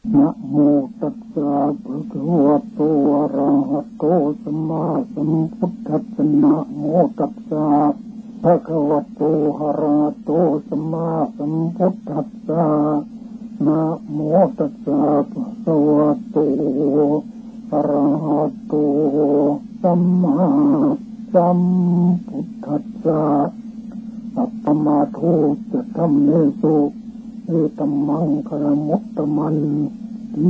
นะโมตัสสะภะคะวะโตอะระหะโตสัมมาสัมพุทธัสสะนะโมตัสสะภะคะวะโตอะระหะโตสัมมาสัมพุทธัสสะนะโมตัสสะภะคะวะโตอะระหะโตสัมมาสัมพุทธัสสะสัพพมาโทจะธัมเมสุเอตัมมังคารมุตตมันที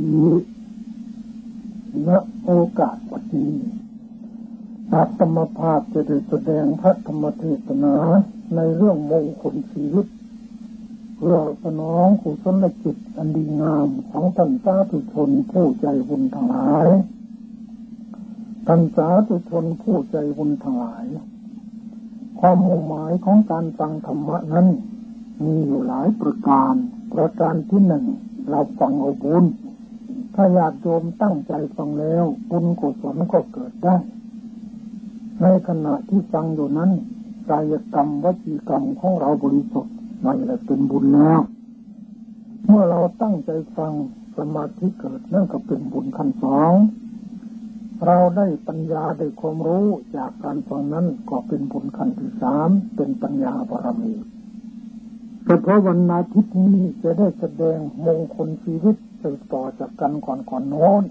ณโอกาสวันนี้อาตมาภาพจะได้แสดงพระธรรมเทศนาในเรื่องมงคลชีวิตเพื่อสนองกุศลจิตอันดีงามของท่านสาธุชนผู้ใจบุญทั้งหลายท่านสาธุชนผู้ใจบุญทั้งหลายความมุ่งหมายของการฟังธรรมะนั้นมีอยู่หลายประการที่หนึ่งเราฟังเอาบุญถ้าญาติโยมตั้งใจฟังแล้วบุญกุศลก็เกิดได้ในขณะที่ฟังอยู่นั้นกายกรรมวจีกรรมของเราบริสุทธิ์นั่นแหละเป็นบุญแล้วเมื่อเราตั้งใจฟังสมาธิเกิดนั่นก็เป็นบุญขั้นสองเราได้ปัญญาได้ความรู้จากการฟังนั้นก็เป็นบุญขั้นที่สามเป็นปัญญาบารมีแต่เพราะวันอาทิตย์นี้จะได้แสดงมงคลชีวิตสืบต่อจากกันก่อนโน้น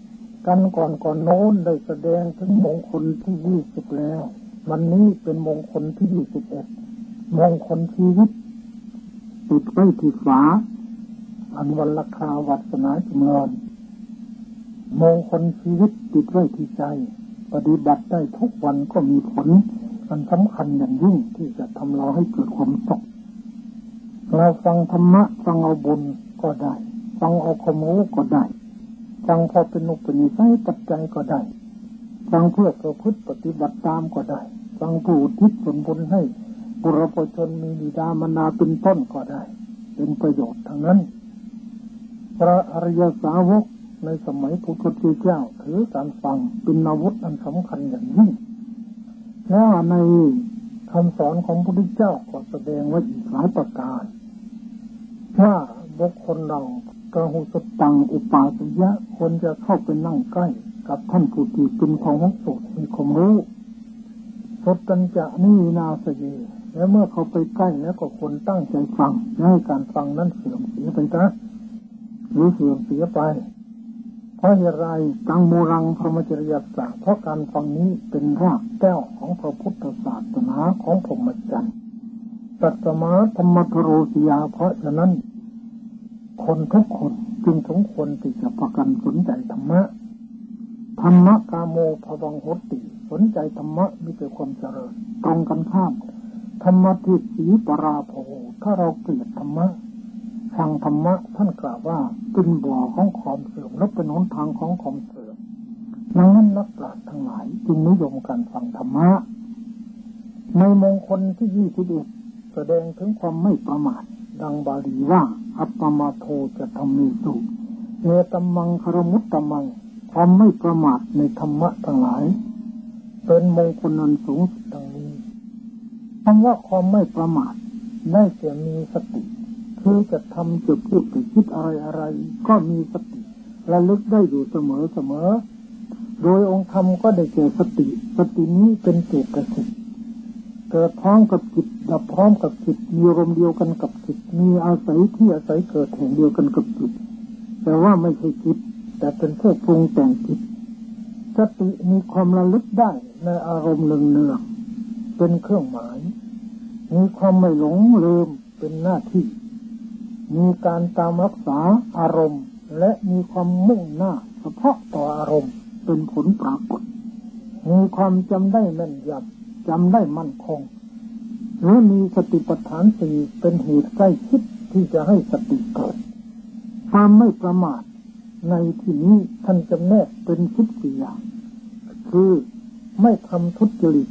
ได้แสดงถึงมงคลที่20แล้ววันนี้เป็นมงคลที่21มงคลชีวิตติดไว้ที่ฝาอันวันราคาวัสนาจำเริญมงคลชีวิตติดไว้ที่ใจปฏิบัติได้ทุกวันก็มีผลอันสำคัญอย่างยิ่งที่จะทำเราให้เกิดความสุขเราฟังธรรมะฟังเอาบุญก็ได้ฟังเอาความรู้ก็ได้ฟังพอเป็นอุปนิสัยปัจจัยก็ได้ฟังเพื่อประพฤติปฏิบัติตามก็ได้ฟังผู้อุทิศส่วนบุญให้บุรพชนมีบิดามารดาเป็นต้นก็ได้เป็นประโยชน์ทั้งนั้นพระอริยสาวกในสมัยพุทธเจ้าถือการฟังเป็นอาวุธอันสำคัญอย่างยิ่งแล้วในคำสอนของพระพุทธเจ้าก็แสดงไว้อีกหลายประการว่าบุคคลเรากหุสตังอุปาสยะควรจะเข้าไปนั่งใกล้กับท่านผู้ที่เป็นของสุขมีความรู้สดตัญจะนินาสเยและเมื่อเขาไปใกล้แล้วก็ควรตั้งใจฟังให้การฟังนั้นเสื่อมเสียไปนะหรือเสื่อมเสียไปเพราะเหตุไรตังโมรังพรหมจริยสังเพราะการฟังนี้เป็นรากแก้วของพระพุทธศาสนาของพรหมจรรย์ตัสมาธรรมทโรสิยาเพราะฉะนั้นคนทุกคนจึงสมควรที่จะประกันสนใจธรรมะธรรมะกาโมภวังโหติสนใจธรรมะมีแต่ความเจริญตรงกันข้ามธรรมะทิฏฐิปราโภถ้าเราเกลียดธรรมะฟังธรรมะท่านกล่าวว่าเป็นบ่อของความเสื่อมและเป็นหนทางของความเสื่อมดังนั้นนักปราชญ์ทั้งหลายจึงนิยมการฟังธรรมะในมงคลที่21แสดงถึงความไม่ประมาทดังบาลีว่าอัปปมาโทจะธัมเมสุเอตัมมังคารมุตตมังความไม่ประมาทในธรรมะทั้งหลายเป็นมงคลอันสูงสุดดังนี้คำว่าความไม่ประมาทได้แก่มีสติคือจะทำจะพูดจะคิดอะไรก็มีสติระลึกได้อยู่เสมอโดยองค์ธรรมก็ได้แก่สตินี้เป็นเจตสิกเกิดพร้อมกับจิตดับพร้อมกับจิตมีอารมณ์เดียวกันกับจิตมีอาศัยเกิดแห่งเดียวกันกับจิตแต่ว่าไม่ใช่จิตแต่เป็นผู้ปรุงแต่งจิตสติมีความระลึกได้ในอารมณ์เนืองๆเป็นเครื่องหมายมีความไม่หลงลืมเป็นหน้าที่มีการตามรักษาอารมณ์และมีความมุ่งหน้าเฉพาะต่ออารมณ์เป็นผลปรากฏมีความจำได้แม่นยำจำได้มั่นคงหรือมีสติปัฏฐานสี่เป็นเหตุใกล้ชิดที่จะให้สติเกิดความไม่ประมาทในที่นี้ท่านจำแนกเป็น14อย่างคือไม่ทำทุจริต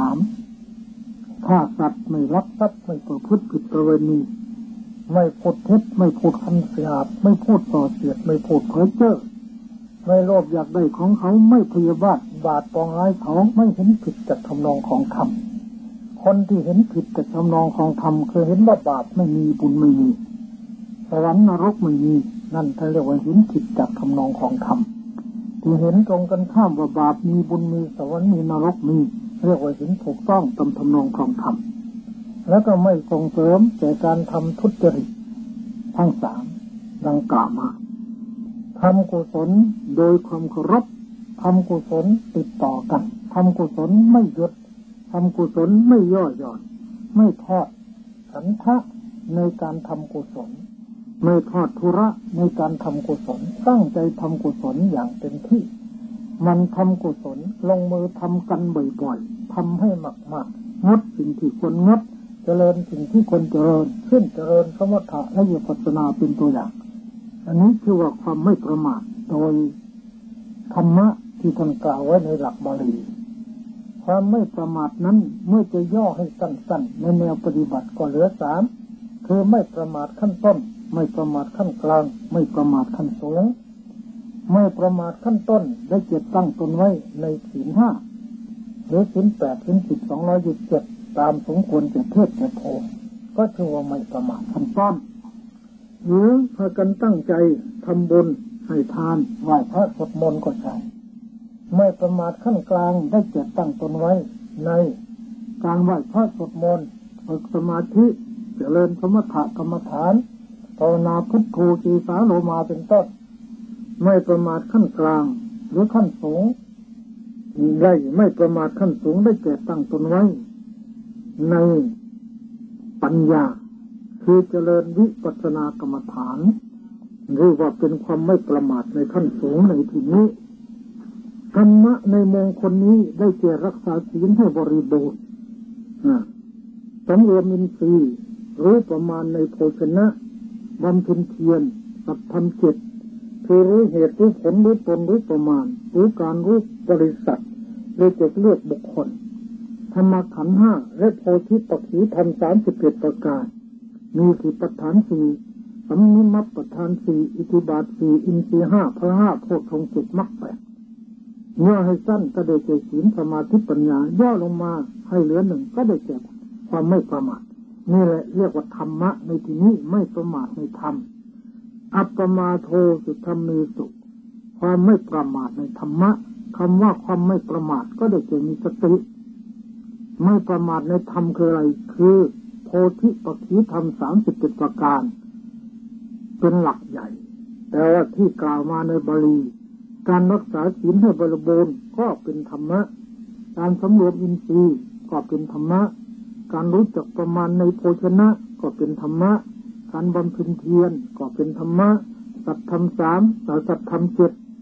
3ฆ่าสัตว์ไม่ลักทรัพย์ไม่ประพฤติผิดประเวณีไม่พูดเท็จไม่พูดคำหยาบไม่พูดส่อเสียดไม่พูดเพ้อเจ้อไม่โลภอยากได้ของเขาไม่พยาบาทบาทปองร้ายเขาไม่เห็นผิดจากทำนองของธรรมคนที่เห็นผิดจากทำนองของธรรมคือเห็นว่าบาปไม่มีบุญไม่มีสวรรค์นรกไม่มีนั่นท่านเรียกว่าเห็นผิดจากทำนองของธรรมที่เห็นตรงกันข้ามว่าบาปมีบุญมีสวรรค์มีนรกมีเรียกว่าเห็นถูกต้องตามทำนองของธรรมแล้วก็ไม่ส่งเสริมแต่การทำทุจริตทั้งสามดังกล่าวมาทำกุศลโดยความเคารพทำกุศลติดต่อกันทำกุศลไม่หยุดทำกุศลไม่ย่อหย่อนไม่ทอดฉันทะในการทำกุศลไม่ทอดทุระในการทำกุศลตั้งใจทำกุศลอย่างเต็มที่มันทำกุศลลงมือทำกันบ่อยๆทำให้มากๆงดสิ่งที่ควรงดเจริญสิ่งที่ควรเจริญเช่นเจริญสมถะและวิปัสสนาเป็นตัวอย่างอันนี้คือว่าความไม่ประมาทโดยธรรมะที่ท่านกล่าวไว้ในหลักบาลีความไม่ประมาทนั้นเมื่อจะย่อให้สั้นๆในแนวปฏิบัติก็เหลือสามคือไม่ประมาทขั้นต้นไม่ประมาทขั้นกลางไม่ประมาทขั้นสูงไม่ประมาทขั้นต้นได้เก็บตั้งตนไว้ในศีลห้าหรือศีลแปดศีล10 227ตามสมควรแก่เพศแก่โภคก็ชื่อว่าไม่ประมาทขั้นต้นหรือพากันตั้งใจทำบุญให้ทานไหว้พระสวดมนต์ก็ใช่ไม่ประมาทขั้นกลางได้เก็บตั้งตนไว้ในการไหว้พระสวดมนต์ฝึกสมาธิเจริญสมถกรรมฐานภาวนาพุทโธจีสาโลมาเป็นต้นไม่ประมาทขั้นกลางหรือขั้นสูงได้ไม่ประมาทขั้นสูงได้แก่ตั้งตนไว้ในปัญญาคือเจริญวิปัสสนากรรมฐานหรือว่าเป็นความไม่ประมาทในขั้นสูงในที่นี้ธรรมะในมงคลนี้ได้แก่รักษาศีลให้บริบูรณ์สำรวมอินทรีย์รู้ประมาณในโภชนะบำเพ็ญเพียรสัพพัญเจ็ดคือรู้เหตุรู้ผลรู้ตนรู้ประมาณรู้การรู้บริษัทเลยจะเลือกบุคคลธรรมขันธ์ห้าและโพธิปักขีธรรม31ประการมีสี่ประธานสี่สัมมิมัปประธานสี่อิทธิบาทสี่อินทรีย์ห้าพระห้าโพชฌงค์7มรรค8ย่อให้สั้นก็ได้แก่ศีลสมาธิปัญญาย่อลงมาให้เหลือหนึ่งก็ได้แก่ความไม่ประมาทนี่แหละเรียกว่าธรรมะในที่นี้ไม่ประมาทในธรรมอัปปมาโทสุธรรมเมสุความไม่ประมาทในธรรมะคำว่าความไม่ประมาทก็ได้แก่มีสติไม่ประมาทในธรรมคืออะไรคือโพธิปักขีธรรม37ประการเป็นหลักใหญ่แต่ว่าที่กล่าวมาในบาลีการรักษาศีลให้บริบูรณ์ก็เป็นธรรมะการสำรวมอินทรีย์ก็เป็นธรรมะการรู้จักประมาณในโภชนะก็เป็นธรรมะการบำเพ็ญเพียรก็เป็นธรรมะสัตธรรม3สัตธรรม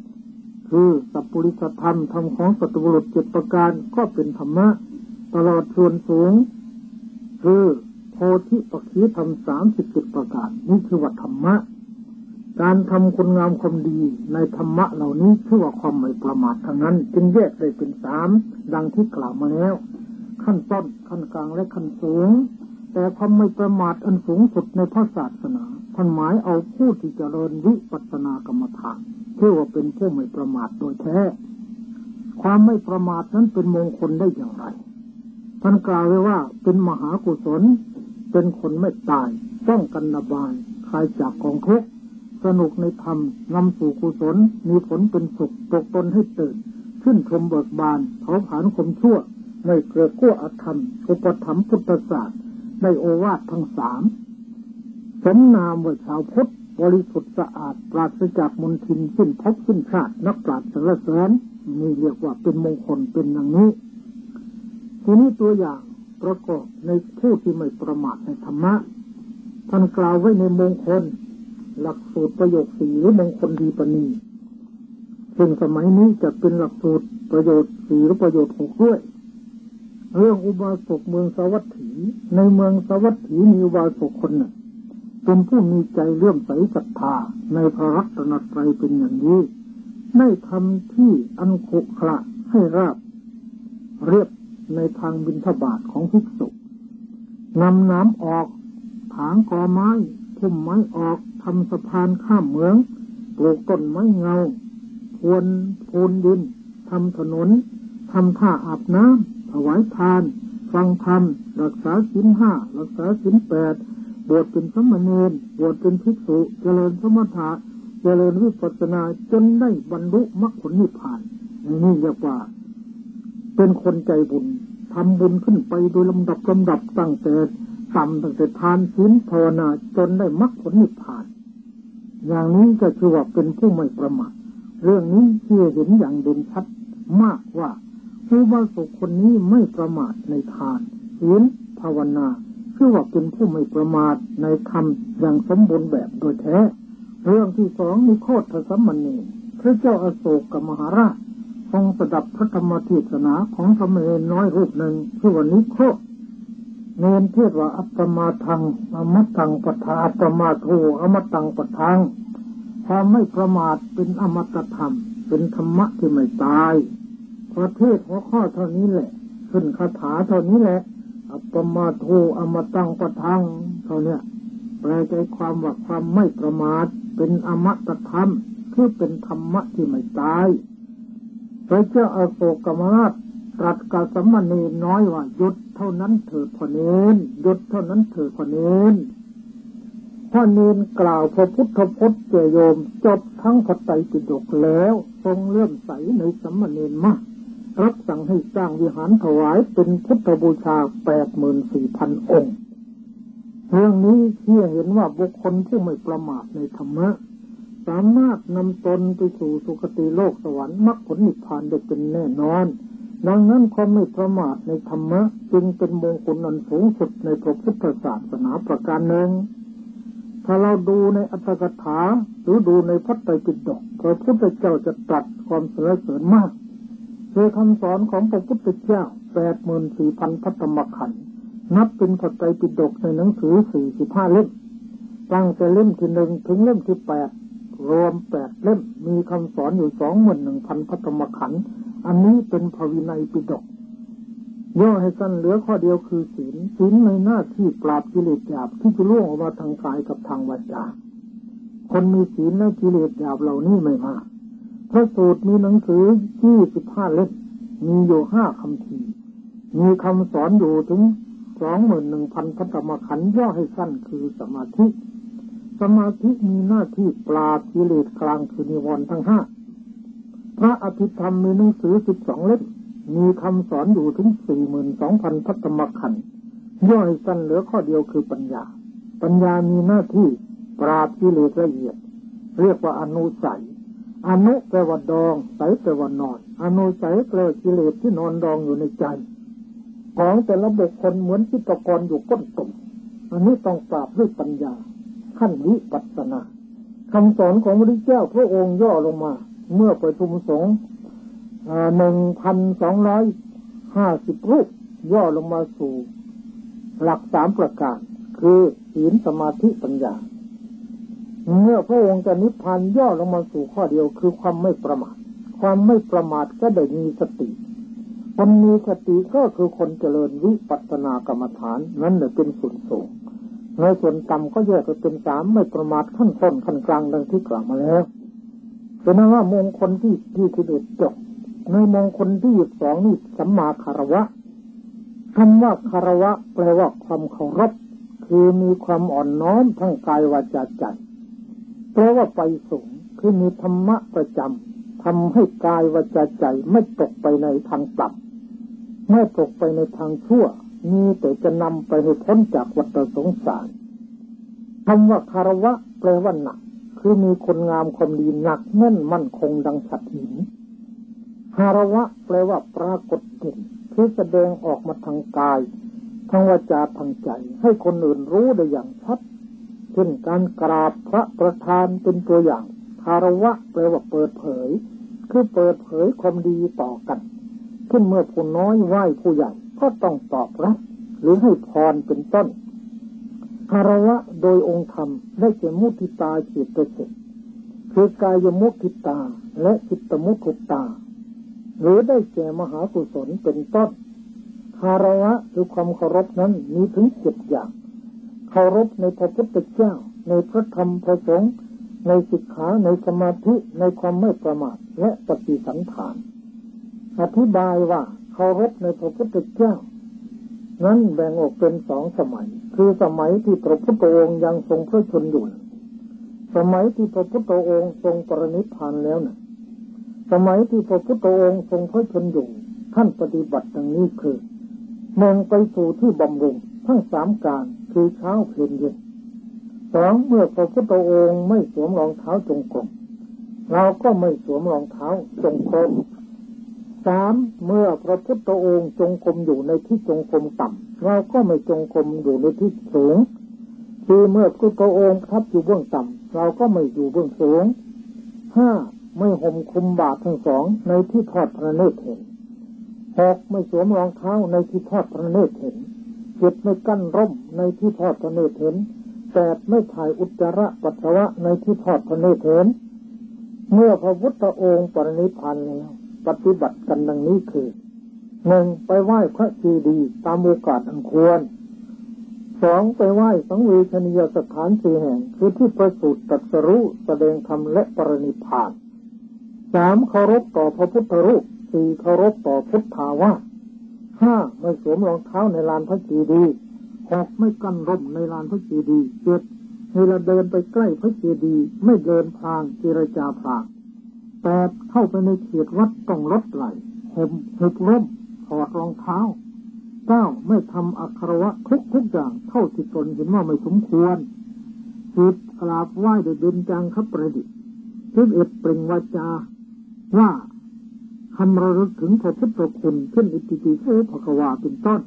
7คือสัพพุริสธรรมธรรมของสัตบุรุษ7ประการก็เป็นธรรมะตลอดส่วนสูงคือโพธิปักขีธรรม37ประการนี่คือว่าธรรมะการทำคุณงามความดีในธรรมะเหล่านี้ชื่อว่าความไม่ประมาททั้งนั้นจึงแยกได้เป็น3ดังที่กล่าวมาแล้วขั้นต้นขั้นกลางและขั้นสูงแต่ความไม่ประมาทอันสูงสุดในพระศาสนาท่านหมายเอาผู้ที่เจริญวิปัสสนากรรมฐานชื่อว่าเป็นผู้ไม่ประมาทโดยแท้ความไม่ประมาทนั้นเป็นมงคลได้อย่างไรท่านกล่าวไว้ว่าเป็นมหากุศลเป็นคนไม่ตายป้องกันระบายคลายจากกองทุกข์สนุกในธรรมนำสู่กุศลมีผลเป็นสุขตกตนให้ตื่นขึ้นชมเบิกบานเผาผลาญความชั่วไม่เกิดขั้วอธรรมอุปถัมภ์พุทธศาสตร์ได้โอวาททั้ง3สมนามว่าชาวพุทธบริสุทธิ์สะอาดปราศจากมลทินสิ้นภพสิ้นชาตินักปราชญ์สรรเสริญนี่เรียกว่าเป็นมงคลเป็นอย่างนี้ทีนี้ตัวอย่างประกอบในผู้ที่ไม่ประมาทในธรรมะท่านกล่าวไว้ในมงคลหลักสูตรประโยค4หรือมงคลดีปณีซึ่งสมัยนี้จะเป็นหลักสูตรประโยชน์4หรือประโยชน์6ด้วยเรื่องอุบาสกเมืองสาวัตถีในเมืองสาวัตถีมีอุบาสกคนหนึ่งเป็นผู้มีใจเลื่อมใสศรัทธาในพระรัตนตรัยเป็นอย่างยิ่งได้ทำที่อันขรุขระให้ราบเรียบในทางบิณฑบาตของภิกษุนำน้ำออกถางกอไม้พุ่มไม้ออกทำสะพานข้ามเหมืองปลูกต้นไม้เงาพรวนพูนดินทำถนนทำท่าอาบน้ำถวายทานฟังธรรมรักษาศีล5รักษาศีล8บวชเป็นสมณเณรบวชเป็นภิกษุเจริญสมถะเจริญวิปัสสนาจนได้บรรลุมรรคผลนิพพานนี่เรียกว่าเป็นคนใจบุญทำบุญขึ้นไปโดยลำดับตั้งแต่ตั้งแต่ทานศีลภาวนาจนได้มรรคผลนิพพานอย่างนี้จะชื่อว่าเป็นผู้ไม่ประมาทเรื่องนี้เชื่อเห็นอย่างเด่นชัดมากว่าผู้บาสุคนนี้ไม่ประมาทในทานศีลภาวนาชื่อว่าเป็นผู้ไม่ประมาทในธรรมอย่างสมบูรณ์แบบโดยแท้เรื่องที่สองนิโคธสัมมณีพระเจ้าอโศกมหาราชทรงสดับพระธรรมเทศนาของพระเนรน้อยรูปหนึ่งชื่อว่านิโคธเนรเทศว่าอัปปมาทังอมตังปทาอัปปมาโทอมตังปทังความไม่ประมาทเป็นอมตะธรรมเป็นธรรมะที่ไม่ตายพอเทศหัวข้อเท่านี้แหละขึ้นคาถาเท่านี้แหละอัปปมาโทอมตังปทังเท่านี้แปลใจความว่าความไม่ประมาทเป็นอมตะธรรมคือเป็นธรรมะที่ไม่ตายพระเจ้าอโศกมหาราชตรัสกับสัมมาเนรน้อยว่าหยุดเท่านั้นเถิดพ่อเนรหยุดเท่านั้นเถิดพ่อเนรพ่อเนรกล่าวพระพุทธพจน์แก่โยมจบทั้งพระไตรปิฎกแล้วทรงเลื่อมใสในสัมมาเนรมากรับสั่งให้สร้างวิหารถวายเป็นพุทธบูชา 84,000 องค์เรื่องนี้เชื่อเห็นว่าบุคคลผู้ไม่ประมาทในธรรมะสามารถนำตนไปสู่สุคติโลกสวรรค์มรรคผลนิพพานได้เป็นแน่นอนดังนั้นความไม่ประมาทในธรรมะจึงเป็นมงคลอันสูงสุดในพระพุทธศาสนาประการหนึ่งถ้าเราดูในอัตถกถาหรือดูในพระไตรปิฎกพระพุทธเจ้าจะตรัสความสรรเสริญมากโดยคำสอนของพระพุทธเจ้า 84,000 พระธรรมขันธ์นับเป็นพระไตรปิฎกในหนังสือ 45 เล่มตั้งแต่เล่มที่ 1 ถึงเล่มที่ 8รวม 8 เล่มมีคำสอนอยู่ 21,000 พระธรรมขันธ์อันนี้เป็นพระวินัยปิฎกย่อให้สั้นเหลือข้อเดียวคือศีลในหน้าที่ปราบกิเลสหยาบที่จะล่วงออกมาทางกายกับทางวาจาคนมีศีลและกิเลสหยาบเหล่านี้ไม่มากพระสูตรมีหนังสือ 25 เล่มมีอยู่5 คำพีมีคำสอนอยู่ถึง 21,000 พระธรรมขันธ์ย่อให้สั้นคือสมาธิมีหน้าที่ปราบกิเลสกลางคือนิวรณ์ทั้ง5พระอภิธรรมมีหนังสือ 12 เล่มมีคำสอนอยู่ถึง 42,000 พระธรรมขันธ์ย่อให้สั้นเหลือข้อเดียวคือปัญญามีหน้าที่ปราบกิเลสละเอียดเรียกว่าอนุสัยอนุแปลว่าดองใสแปลว่านอนอนุสัยแปลกิเลสที่นอนดองอยู่ในใจของแต่ละบุคคลเหมือนจิตกรอยู่ก้นตุ่มอันนี้ต้องปราบด้วยปัญญาขั้นวิปัสสนาคำสอนของพระพุทธเจ้าพระองค์ย่อลงมาเมื่อประชุมสงฆ์1,250 รูปย่อลงมาสู่หลัก3 ประการคือศีลสมาธิปัญญาเมื่อพระองค์จะนิพพานย่อลงมาสู่ข้อเดียวคือความไม่ประมาทก็ได้มีสติคนมีสติก็คือคนเจริญวิปัสสนากรรมฐานนั่นแหละเป็นส่วนสูงในส่วนต่ำก็แยกเป็น3ไม่ประมาทขั้นต้นขั้นกลางดังที่กล่าวมาแล้วเป็นนั้นว่ามงคลที่11จบในมงคลที่12นี่สัมมาคารวะคำว่าคารวะแปลว่าความเคารพคือมีความอ่อนน้อมทั้งกายวาจาใจแปลว่าไปสูงคือมีธรรมะประจำทำให้กายวาจาใจไม่ตกไปในทางต่ำไม่ตกไปในทางชั่วมีแต่จะนำไปให้พ้นจากวัฏสงสารคำว่าคารวะแปลว่าหนักคือมีคนงามความดีหนักแน่นมั่นคงดังฉัตรหินคารวะแปลว่าปรากฏเด่นคือแสดงออกมาทางกายทางวาจาทางใจให้คนอื่นรู้ได้อย่างชัดเช่นการกราบพระประธานเป็นตัวอย่างคารวะแปลว่าเปิดเผยคือเปิดเผยความดีต่อกันเช่นเมื่อผู้น้อยไหว้ผู้ใหญ่ก็ต้องตอบรับหรือให้พรเป็นต้นคารวะโดยองค์ธรรมได้แก่มุทิตาจิตสิกคือกายมุทิตาและจิตมุทิตาหรือได้แก่มหากุศลเป็นต้นคารวะหรือความเคารพนั้นมีถึง7 อย่างเคารพในพระพุทธเจ้าในพระธรรมพระสงฆ์ในศีลขาในสมาธิในความไม่ประมาทและปฏิสันถานอธิบายว่าเคารพในพระพุทธเจ้านั้นแบ่งออกเป็น2 สมัยคือสมัยที่พระพุทธองค์ยังทรงพระชนม์อยู่สมัยที่พระพุทธองค์ทรงปรินิพพานแล้วนะสมัยที่พระพุทธองค์ทรงพระชนอยู่ท่านปฏิบัติดังนี้คือหนึ่งไปสู่ที่บำรุงทั้งสามการคือเช้าเพลเย็นสองเมื่อพระพุทธองค์ไม่สวมรองเท้าจงกรมเราก็ไม่สวมรองเท้าจงกรมสามเมื่อพระพุทธองค์จงกรมอยู่ในที่จงกรมต่ำเราก็ไม่จงกรมอยู่ในที่สูงคือเมื่อพระพุทธองค์ทับอยู่เบื้องต่ำเราก็ไม่อยู่เบื้องสูงห้าไม่ห่มคลุมบาททั้งสองในที่ทอดพระเนตรเห็นหกไม่สวมรองเท้าในที่ทอดพระเนตรเห็นเจ็ดไม่กั้นร่มในที่ทอดพระเนตรเห็นแปดไม่ถ่ายอุจจาระปัสสาวะในที่ทอดพระเนตรเห็นเมื่อพระพุทธองค์ปรินิพพานแล้วปฏิบัติกันดังนี้คือหนึ่งไปไหว้พระเจดีย์ตามโอกาสอันควรสองไปไหว้สังเวชนียสถานสี่แห่งคือที่ประสูติตรัสรู้แสดงธรรมและปรินิพพานสามเคารพต่อพระพุทธรูปสี่เคารพต่อพุทธาวาสห้าไม่สวมรองเท้าในลานพระเจดีย์หกไม่กั้นร่มในลานพระเจดีย์เจ็ดเวลาเดินไปใกล้พระเจดีย์ไม่เดินพลางเจรจาพลางแปดเข้าไปในเขตวัดต้องลดไหลหุบร่มถอดรองเท้าเก้าไม่ทำอักขระวะทุกอย่างเท่าที่ตนเห็นว่าไม่สมควรสิบกราบไหว้โดยเบญจางคประดิษฐ์11เปล่งวาจาว่าคำระลึกถึงพระพุทธคุณเช่นอิติปิโสภควาเป็นต้น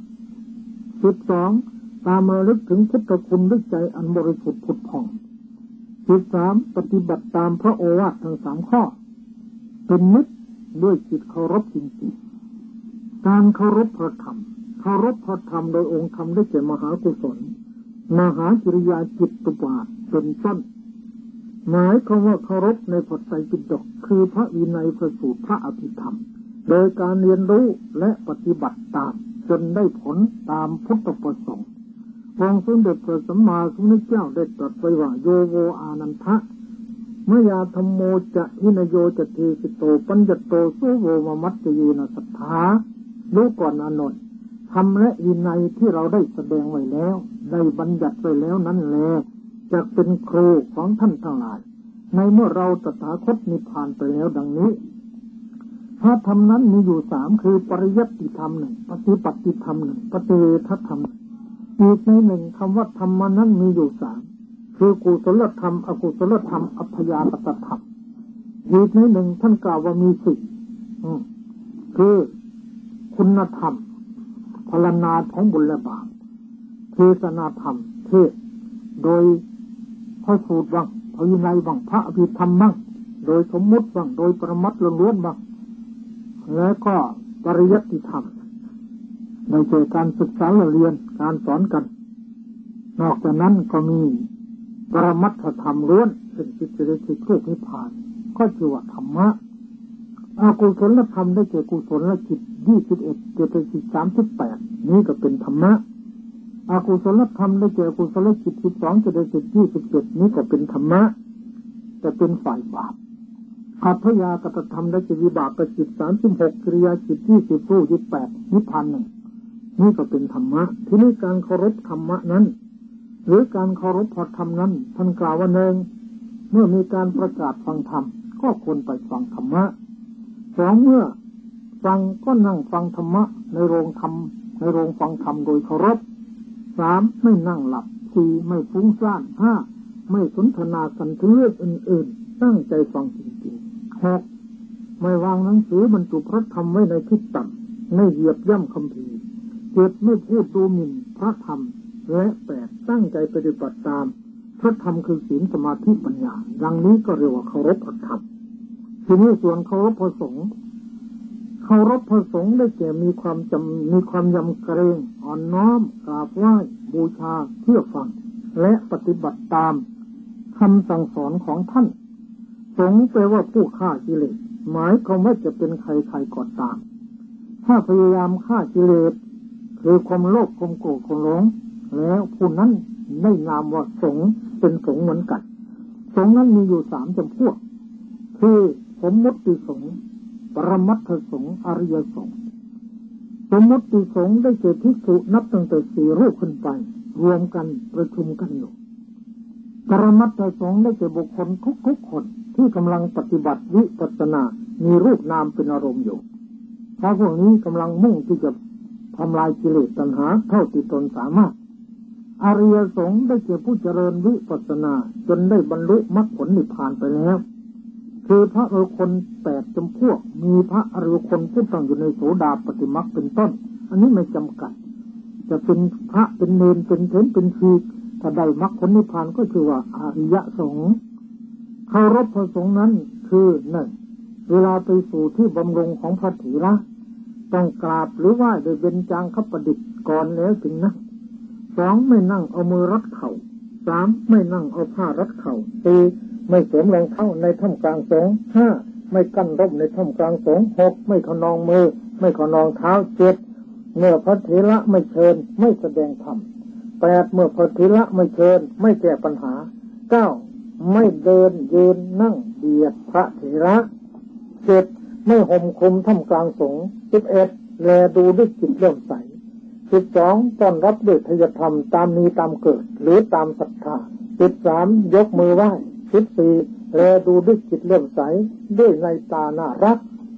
12ตามระลึกถึงพุทธคุณด้วยใจอันบริสุทธิ์ผุดผ่อง13ปฏิบัติตามพระโอวาททั้ง3ข้อเป็นมิตรด้วยจิตเคารพจริงๆการเคารพพระธรรมเคารพพระธรรมโดยองค์ธรรมได้แก่มหากุศลมหากิริยาจิตตุบาทเป็นต้นหมายความว่าเคารพในพระไตรปิฎกคือพระวินัยพระสูตรพระอภิธรรมโดยการเรียนรู้และปฏิบัติตามจนได้ผลตามพุทธประสงค์องค์สมเด็จพระสัมมาสัมพุทธเจ้าได้ตรัสไว้ว่าโยโวอานันทะมยาธัมโมจะวินโยจะเทสิโตปัญญโตสุโวมมัตตยูนสัทธารู้ก่อนอานนท์ธรรมและวินัยที่เราได้แสดงไว้แล้วได้บัญญัติไว้แล้วนั้นแลจะเป็นครูของท่านทั้งหลายในเมื่อเราตถาคตนิพพานไปแล้วดังนี้พระธรรมนั้นมีอยู่3คือปริยัติธรรม1ปฏิปัติธรรม1ปฏิเวทธรรมอีกในหนึ่งคำว่าธรรมนั้นมีอยู่3คือกุศลธรรมอกุศลธรรมอัพยากตธรรมอีกในหนึ่งท่านกล่าวว่ามี4คือคุณธรรมพรรณนาของบุญและบาปเทศนาธรรมเทศโดยพระสูตรบ้างพระวินัยบ้างพระอภิธรรมบ้างโดยสมมุติบ้างโดยปรมัตถ์ล้วนๆบ้างแล้วก็ปริยัติธรรมในเรื่องการศึกษาเรียนการสอนกันนอกจากนั้นก็มีปรมัตถธรรมล้วนเป็นจิตจะได้ถึงนิพพานก็ชื่อว่าธรรมะอกุศลธรรมได้แก่กุศลจิต21เจตสิก38นี้ก็เป็นธรรมะอกุศลธรรมได้แก่กุศลจิต12เจตสิก27นี้ก็เป็นธรรมะแต่เป็นฝ่ายบาปอัพยากตธรรมได้แก่วิบากจิต36กิริยาจิต20รูป28นิพพาน1นี่ก็เป็นธรรมะที่นี้การเคารพธรรมะนั้นหรือการเคารพพระธรรมนั้นท่านกล่าวว่าหนึ่งเมื่อมีการประกาศฟังธรรมก็ควรไปฟังธรรมะสองเมื่อฟังก็นั่งฟังธรรมะในโรงฟังธรรมโดยเคารพสามไม่นั่งหลับสี่ไม่ฟุ้งซ่านห้าไม่สนทนากันถึงเรื่องอื่นๆตั้งใจฟังจริงๆหกไม่วางหนังสือบรรจุพระธรรมไว้ในที่ต่ำไม่เหยียบย่ำคัมภีร์เจ็ดไม่พูดดูหมิ่นพระธรรมและแปดตั้งใจปฏิบัติตามพระธรรมคือศีลสมาธิปัญญาดังนี้ก็เรียกว่าเคารพพระธรรมทีนี้ส่วนเคารพพระสงฆ์เคารพพระสงฆ์ได้แก่มีความยำเกรงอ่อนน้อมกราบไหว้บูชาเชื่อฟังและปฏิบัติตามคำสั่งสอนของท่านสงฆ์แปลว่าผู้ฆ่ากิเลสหมายความว่าจะเป็นใครๆก็ตามถ้าพยายามฆ่ากิเลสคือความโลภความโกรธความหลงแล้วผู้นั้นได้นามว่าสงฆ์เป็นสงฆ์เหมือนกันสงฆ์นั้นมีอยู่3จำพวกคือสมมติสงฆ์ปรมัตถสงฆ์อริยสงฆ์สมมติสงฆ์ได้แก่ภิกษุนับตั้งแต่4รูปขึ้นไปรวมกันประชุมกันอยู่ปรมัตถสงฆ์ได้แก่บุคคลทุกๆคนที่กำลังปฏิบัติวิปัสสนามีรูปนามเป็นอารมณ์อยู่เพราะพวกนี้กำลังมุ่งที่จะทำลายกิเลสตัณหาเท่าที่ตนสามารถอริยสงฆ์ได้แก่ผู้เจริญวิปัสสนาจนได้บรรลุมรรคผลนิพพานไปแล้วคือพระอรหันต์8 จำพวกมีพระอริยคนผู้ตั้งอยู่ในโสดาปัตติมรรคเป็นต้นอันนี้ไม่จำกัดจะเป็นพระเป็นเณรเป็นเถรเป็นชีถ้าได้มรรคผลนิพพานก็ชื่อว่าอริยสงฆ์เคารพพระสงฆ์นั้นคือนั่นเวลาไปสู่ที่บำรุงของพระเถระต้องกราบหรือไหว้โดยเบญจางคประดิษฐ์ก่อนแล้วถึงนะ2ไม่นั่งเอามือรัดเข่า3ไม่นั่งเอาผ้ารัดเข่า4ไม่สวมรองเท้าในท่ามกลางสงฆ์5ไม่กั้นร่มในท่ามกลางสงฆ์6ไม่ขนองมือไม่ขนองเท้า7เมื่อพระเถระไม่เชิญไม่แสดงธรรม8เมื่อพระเถระไม่เชิญไม่แก้ปัญหา9ไม่เดินยืนนั่งเบียดพระเถระ7ไม่ห่มคลุมท่ามกลางสงฆ์11แลดูด้วยจิตเลื่อมใส12ต้อนรับด้วยทายธรรมตามมีตามเกิดหรือตามศรัทธา13ยกมือไหว้14แลดูด้วยจิตเลื่อมใสด้วยในตาน่ารัก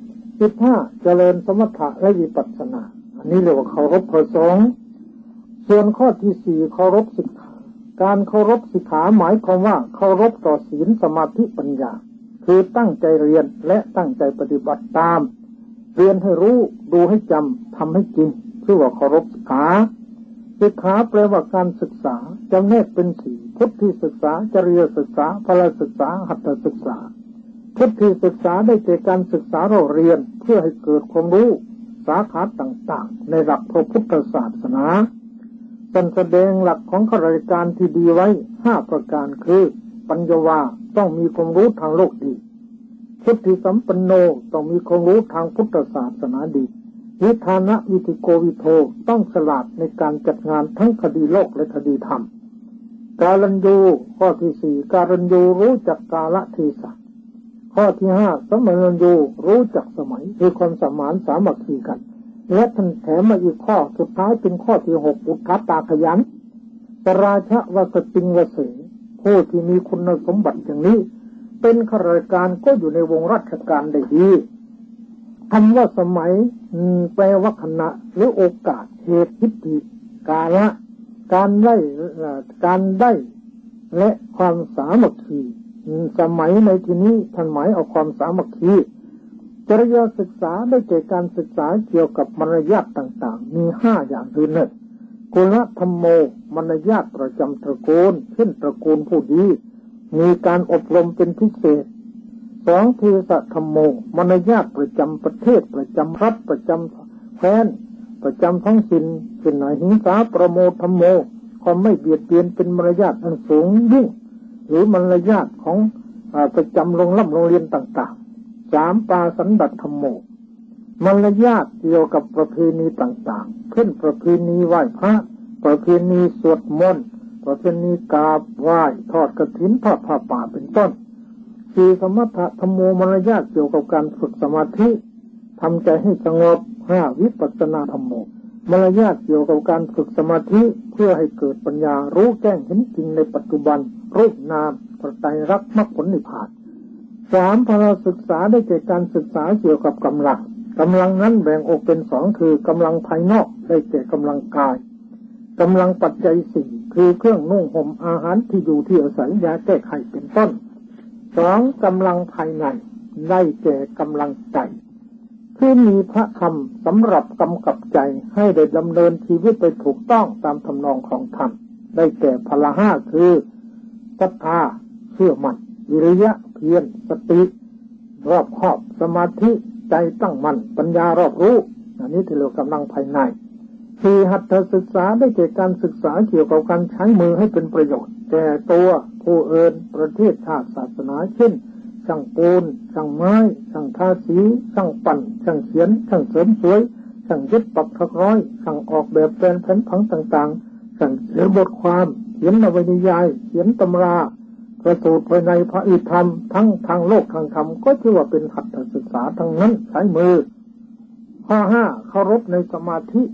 15เจริญสมถะและวิปัสสนาอันนี้เรียกว่าเคารพพระสงฆ์ส่วนข้อที่4เคารพสิกขาการเคารพสิกขาหมายความว่าเคารพต่อศีลสมาธิปัญญาคือตั้งใจเรียนและตั้งใจปฏิบัติตามเรียนให้รู้ดูให้จำทำให้จริงชื่อว่าเคารพสิกขาสิกขาแปลว่าการศึกษาจำแนกเป็น4พุทธิศึกษาจริยศึกษาพละศึกษาหัตถศึกษาพุทธิศึกษาได้แก่การศึกษาเราเรียนเพื่อให้เกิดความรู้สาขาต่างๆในหลักพระพุทธศาสนาแสดงหลักของข้าราชการที่ดีไว้5ประการคือปัญญาวาต้องมีความรู้ทางโลกดีพุทธิสัมปันโนต้องมีความรู้ทางพุทธศาสนาดีวิธานะวิธิโกวิโทต้องฉลาดในการจัดงานทั้งคดีโลกและคดีธรรมการัญญูข้อที่4การัญญูรู้จักกาลเทศะข้อที่5สมัญญูรู้จักสมัยคือความสมานสามัคคีกันและท่านแถมมาอีกข้อสุดท้ายเป็นข้อที่6อุทธัตตาขยันสราชวสติงวเสผู้ที่มีคุณสมบัติอย่างนี้เป็นข้าราชการก็อยู่ในวงราชการได้ดีคำว่าสมัยแปลว่าขณะหรือโอกาสเหตุทิฏฐิกาละการได้และความสามัคคีสมัยในที่นี้ท่านหมายเอาความสามัคคีจริยศึกษาได้แก่การศึกษาเกี่ยวกับมารยาทต่างๆมี5อย่างคือ1กุลธรรมโมมารยาทประจำตระกูลเช่นตระกูลผู้ดีมีการอบรมเป็นพิเศษ2เทศธรรมโมมารยาทประจำประเทศประจำรัฐประจำแคว้นประจำท้องถิ่นเป็นอหิงสาประโมทธรรมโมความไม่เบียดเบียนเป็นมารยาทอันสูงยิ่งหรือมารยาทของประจำโรงเรียนต่างๆ3ปาสันดัตธรรมโมมารยาทเกี่ยวกับประเพณีต่างๆเช่นประเพณีไหว้พระประเพณีสวดมนต์ประเพณีกราบไหว้ทอดกฐินทอดผ้าป่าเป็นต้น4สมถะธรรมโมมารยาทเกี่ยวกับการฝึกสมาธิทำใจให้สงบ5วิปัสสนาธรรมโมมารยาทเกี่ยวกับการฝึกสมาธิเพื่อให้เกิดปัญญารู้แจ้งเห็นจริงในปัจจุบันรูปนามพระไตรลักษณ์มรรคผลนิพพาน3พละศึกษาได้แก่การศึกษาเกี่ยวกับกำลังนั้นแบ่งออกเป็น2คือกำลังภายนอกได้แก่กำลังกายกำลังปัจจัย4คือเครื่องนุ่งห่มอาหารที่อยู่ที่อาศัยยาแก้ไขเป็นต้น2กำลังภายในได้แก่กำลังใจที่มีพระธรรมสำหรับกำกับใจให้ได้ดำเนินชีวิตไปถูกต้องตามทำนองของธรรมได้แก่พละ5คือศรัทธาเชื่อมั่นวิริยะเพียรสติรอบคอบสมาธิใจตั้งมั่นปัญญารอบรู้อันนี้ที่เรียกกำลังภายใน4หัตถศึกษาได้แก่การศึกษาเกี่ยวกับการใช้มือให้เป็นประโยชน์แก่ตัวผู้อื่นประเทศชาติศาสนาเช่นช่างปูนช่างไม้ช่างทาสีช่างปั่นช่างเขียนช่างเสริมสวยช่างเย็บปักถักร้อยช่างออกแบบแปลนแผนผังต่างๆช่างเขียนบทความเขียนนวนิยายเขียนตำราประสูตรภายในพระอิธรรมทั้งทางโลกทางธรรมก็ชื่อว่าเป็นหัตถศึกษาทั้งนั้นใช้มือข้อ5เคารพในสมาธิ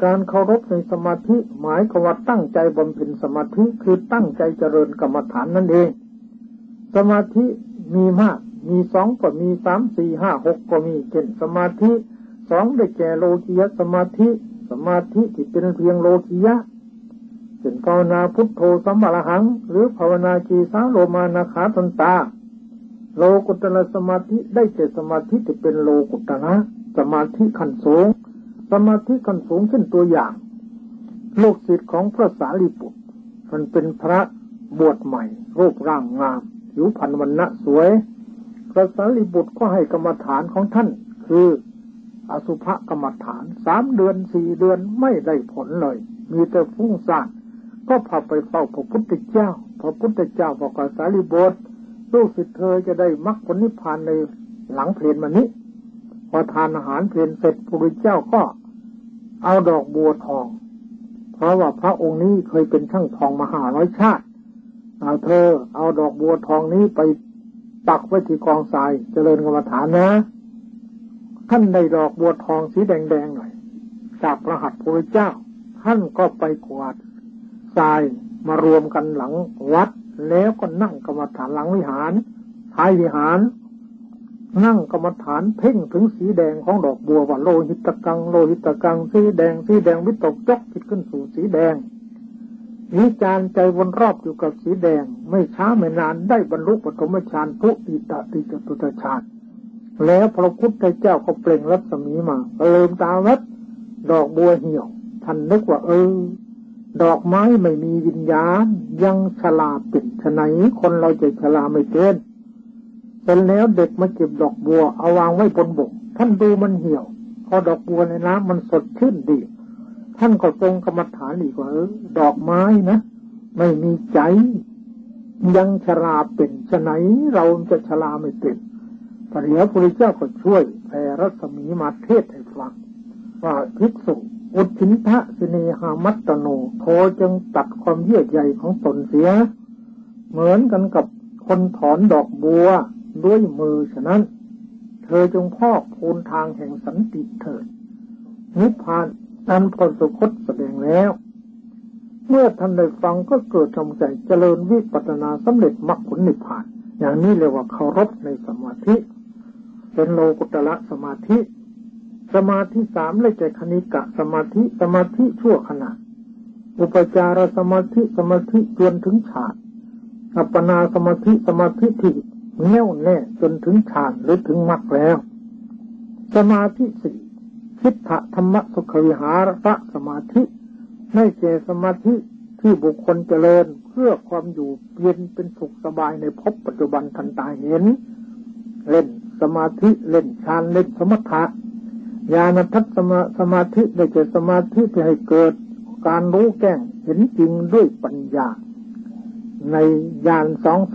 การเคารพในสมาธิหมายความว่าตั้งใจบำเพ็ญสมาธิคือตั้งใจเจริญกรรมฐานนั่นเองสมาธิมีมากมี2ก็มี3 4 5 6ก็มีเช่นสมาธิ2ได้แก่โลกิยะสมาธิสมาธิที่เป็นเพียงโลกิยะเช่นภาวนาพุทโธสัมมาอรหังหรือภาวนาจีสาโลมานาคาทันตาโลกุตระสมาธิได้แก่สมาธิที่เป็นโลกุตระสมาธิขั้นสูงสมาธิขั้นสูงเช่นตัวอย่างลูกศิษย์ของพระสารีบุตรมันเป็นพระบวชใหม่รูปร่างงามผิวพรรณวรรณะสวยพระสารีบุตรก็ให้กรรมฐานของท่านคืออสุภกรรมฐาน3 เดือน 4 เดือนไม่ได้ผลเลยมีแต่ฟุ้งซ่านก็พาไปเฝ้าพระพุทธเจ้าพระพุทธเจ้าบอกกับสารีบุตรลูกศิษย์เธอจะได้มรรคผลนิพพานในหลังเพลมานี้พอทานอาหารเพลเสร็จพระพุทธเจ้าก็เอาดอกบัวทองเพราะว่าพระองค์นี้เคยเป็นช่างทองมา500 ชาติเธอเอาดอกบัวทองนี้ไปปักไว้ที่กองทรายเจริญกรรมฐานนะท่านได้ดอกบัวทองสีแดงๆหน่อยจากพระหัตถ์พระพุทธเจ้าท่านก็ไปกวาดทรายมารวมกันหลังวัดแล้วก็นั่งกรรมฐานหลังวิหารท้ายวิหารนั่งกรรมฐานเพ่งถึงสีแดงของดอกบัวว่าโลหิตกังโลหิตกังสีแดงวิตกจกผิดขึ้นสู่สีแดงวิจารใจวนรอบอยู่กับสีแดงไม่ช้าไม่นานได้บรรลุปฐมฌานทุติตติจตุตฌานแล้วพระพุทธเจ้าก็เปล่งรัศมีมาเลิมตาวัดดอกบัวเหี่ยวท่านนึกว่าดอกไม้ไม่มีวิญญาณยังชราเป็นฉะไหนคนเราจะชราไม่เป็นแล้วเด็กมาเก็บดอกบัวเอาวางไว้บนบกท่านดูมันเหี่ยวพอดอกบัวในน้ำมันสดชื่นดีท่านก็ทรงกรรมฐานอีกว่าดอกไม้นะไม่มีใจยังชราเป็นฉะไหนเราจะชราไม่เป็นพระเดชพระพุทธเจ้าก็ช่วยแผ่รัศมีมาเทศให้ฟังว่าภิกษุอุทินทะสิเนหามัตตโนโทจึงตัดความเยื่อใยของตนเสียเหมือนกันกับคนถอนดอกบัวด้วยมือฉะนั้นเธอจงพอกพูนทางแห่งสันติเถิดนิพพานอันพ้นสุคตแสดงแล้วเมื่อท่านได้ฟังก็เกิดกำลังใจเจริญวิปัสสนาสำเร็จมรรคผลนิพพานอย่างนี้เรียกว่าเคารพในสมาธิเป็นโลกุตระสมาธิสมาธิ3เลยใจคณิกะสมาธิสมาธิชั่วขณะอุปจารสมาธิสมาธิจนถึงฌานอัปปนาสมาธิสมาธิที่แน่วแน่จนถึงฌานหรือถึงมรรคแล้วสมาธิ4ทิฏฐธรรมสุขวิหารสมาธิไม่ใช่สมาธิที่บุคคลเจริญเพื่อความอยู่เย็นเป็นสุขสบายในภพปัจจุบันทันตาเห็นเล่นสมาธิเล่นฌานเล่นสมถะญาณทัศนสมาธิได้แก่สมาธิที่ให้เกิดการรู้แจ้งเห็นจริงด้วยปัญญาในญาณ2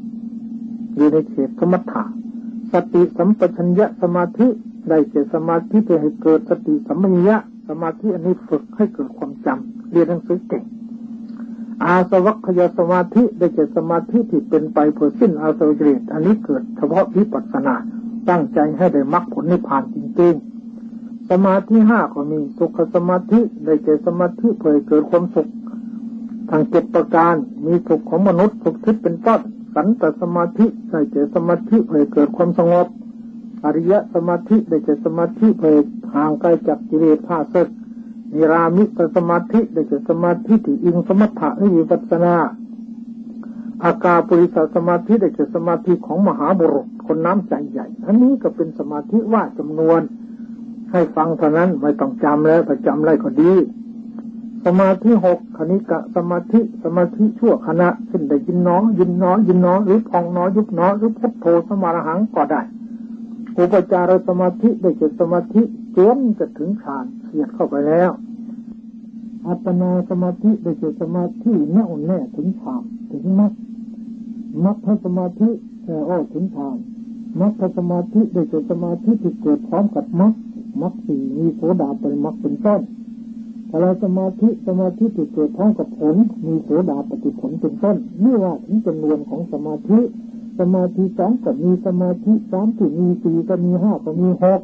3อยู่ในเขตสมถะสติสัมปชัญญะสมาธิได้แก่สมาธิที่ให้เกิดสติสัมปชัญญะสมาธิอันนี้ฝึกให้เกิดความจำเรียนหนังสือเก่งอาสวัคยสมาธิได้แก่สมาธิที่เป็นไปเพื่อสิ้นอาสวะกิเลสอันนี้เกิดเฉพาะวิปัสสนาตั้งใจให้ได้มรรคผลนิพพานจริงๆสมาธิ5ก็มีสุขสมาธิได้แก่สมาธิเพื่อเกิดความสุขทาง7ประการมีสุขของมนุษย์สุขทิพย์เป็นต้นสันตสมาธิได้แก่สมาธิเพื่อเกิดความสงบอริยสมาธิได้แก่สมาธิเพื่อห่างไกลจากกิเลสข้าศึกนิรามิตสมาธิได้แก่สมาธิที่อิงสมถะนิวิปัสสนาอากาปุริสสมาธิได้แก่สมาธิของมหาบุรุษคนน้ำใจใหญ่อันนี้ก็เป็นสมาธิว่าจำนวนให้ฟังเท่านั้นไม่ต้องจำแล้วถ้าจำได้ก็ดีสมาธิ6คณิกะสมาธิสมาธิชั่วขณะเช่นได้ยินหนอยินหนอยินหนอหรือพองหนอยุบหนอหรือพุทโธสมาหังก็ได้อุปจารสมาธิได้แก่สมาธิจนจะถึงฌานเฉียดเข้าไปแล้วอัปปนาสมาธิได้แก่สมาธิแน่วแน่ถึงฌานถึงมรรคสมาธิถึงฌานมรรคสมาธิได้แก่สมาธิที่เกิดพร้อมกับมรรค4มีโสดาปฏิมรรคเป็นต้นพละสมาธิที่เกิดพร้อมกับผลมีโสดาปฏิผลเป็นต้นนี่ว่าถึงจำนวนของสมาธิ2ก็มีสมาธิ3ที่มี4ก็มี5ก็มี6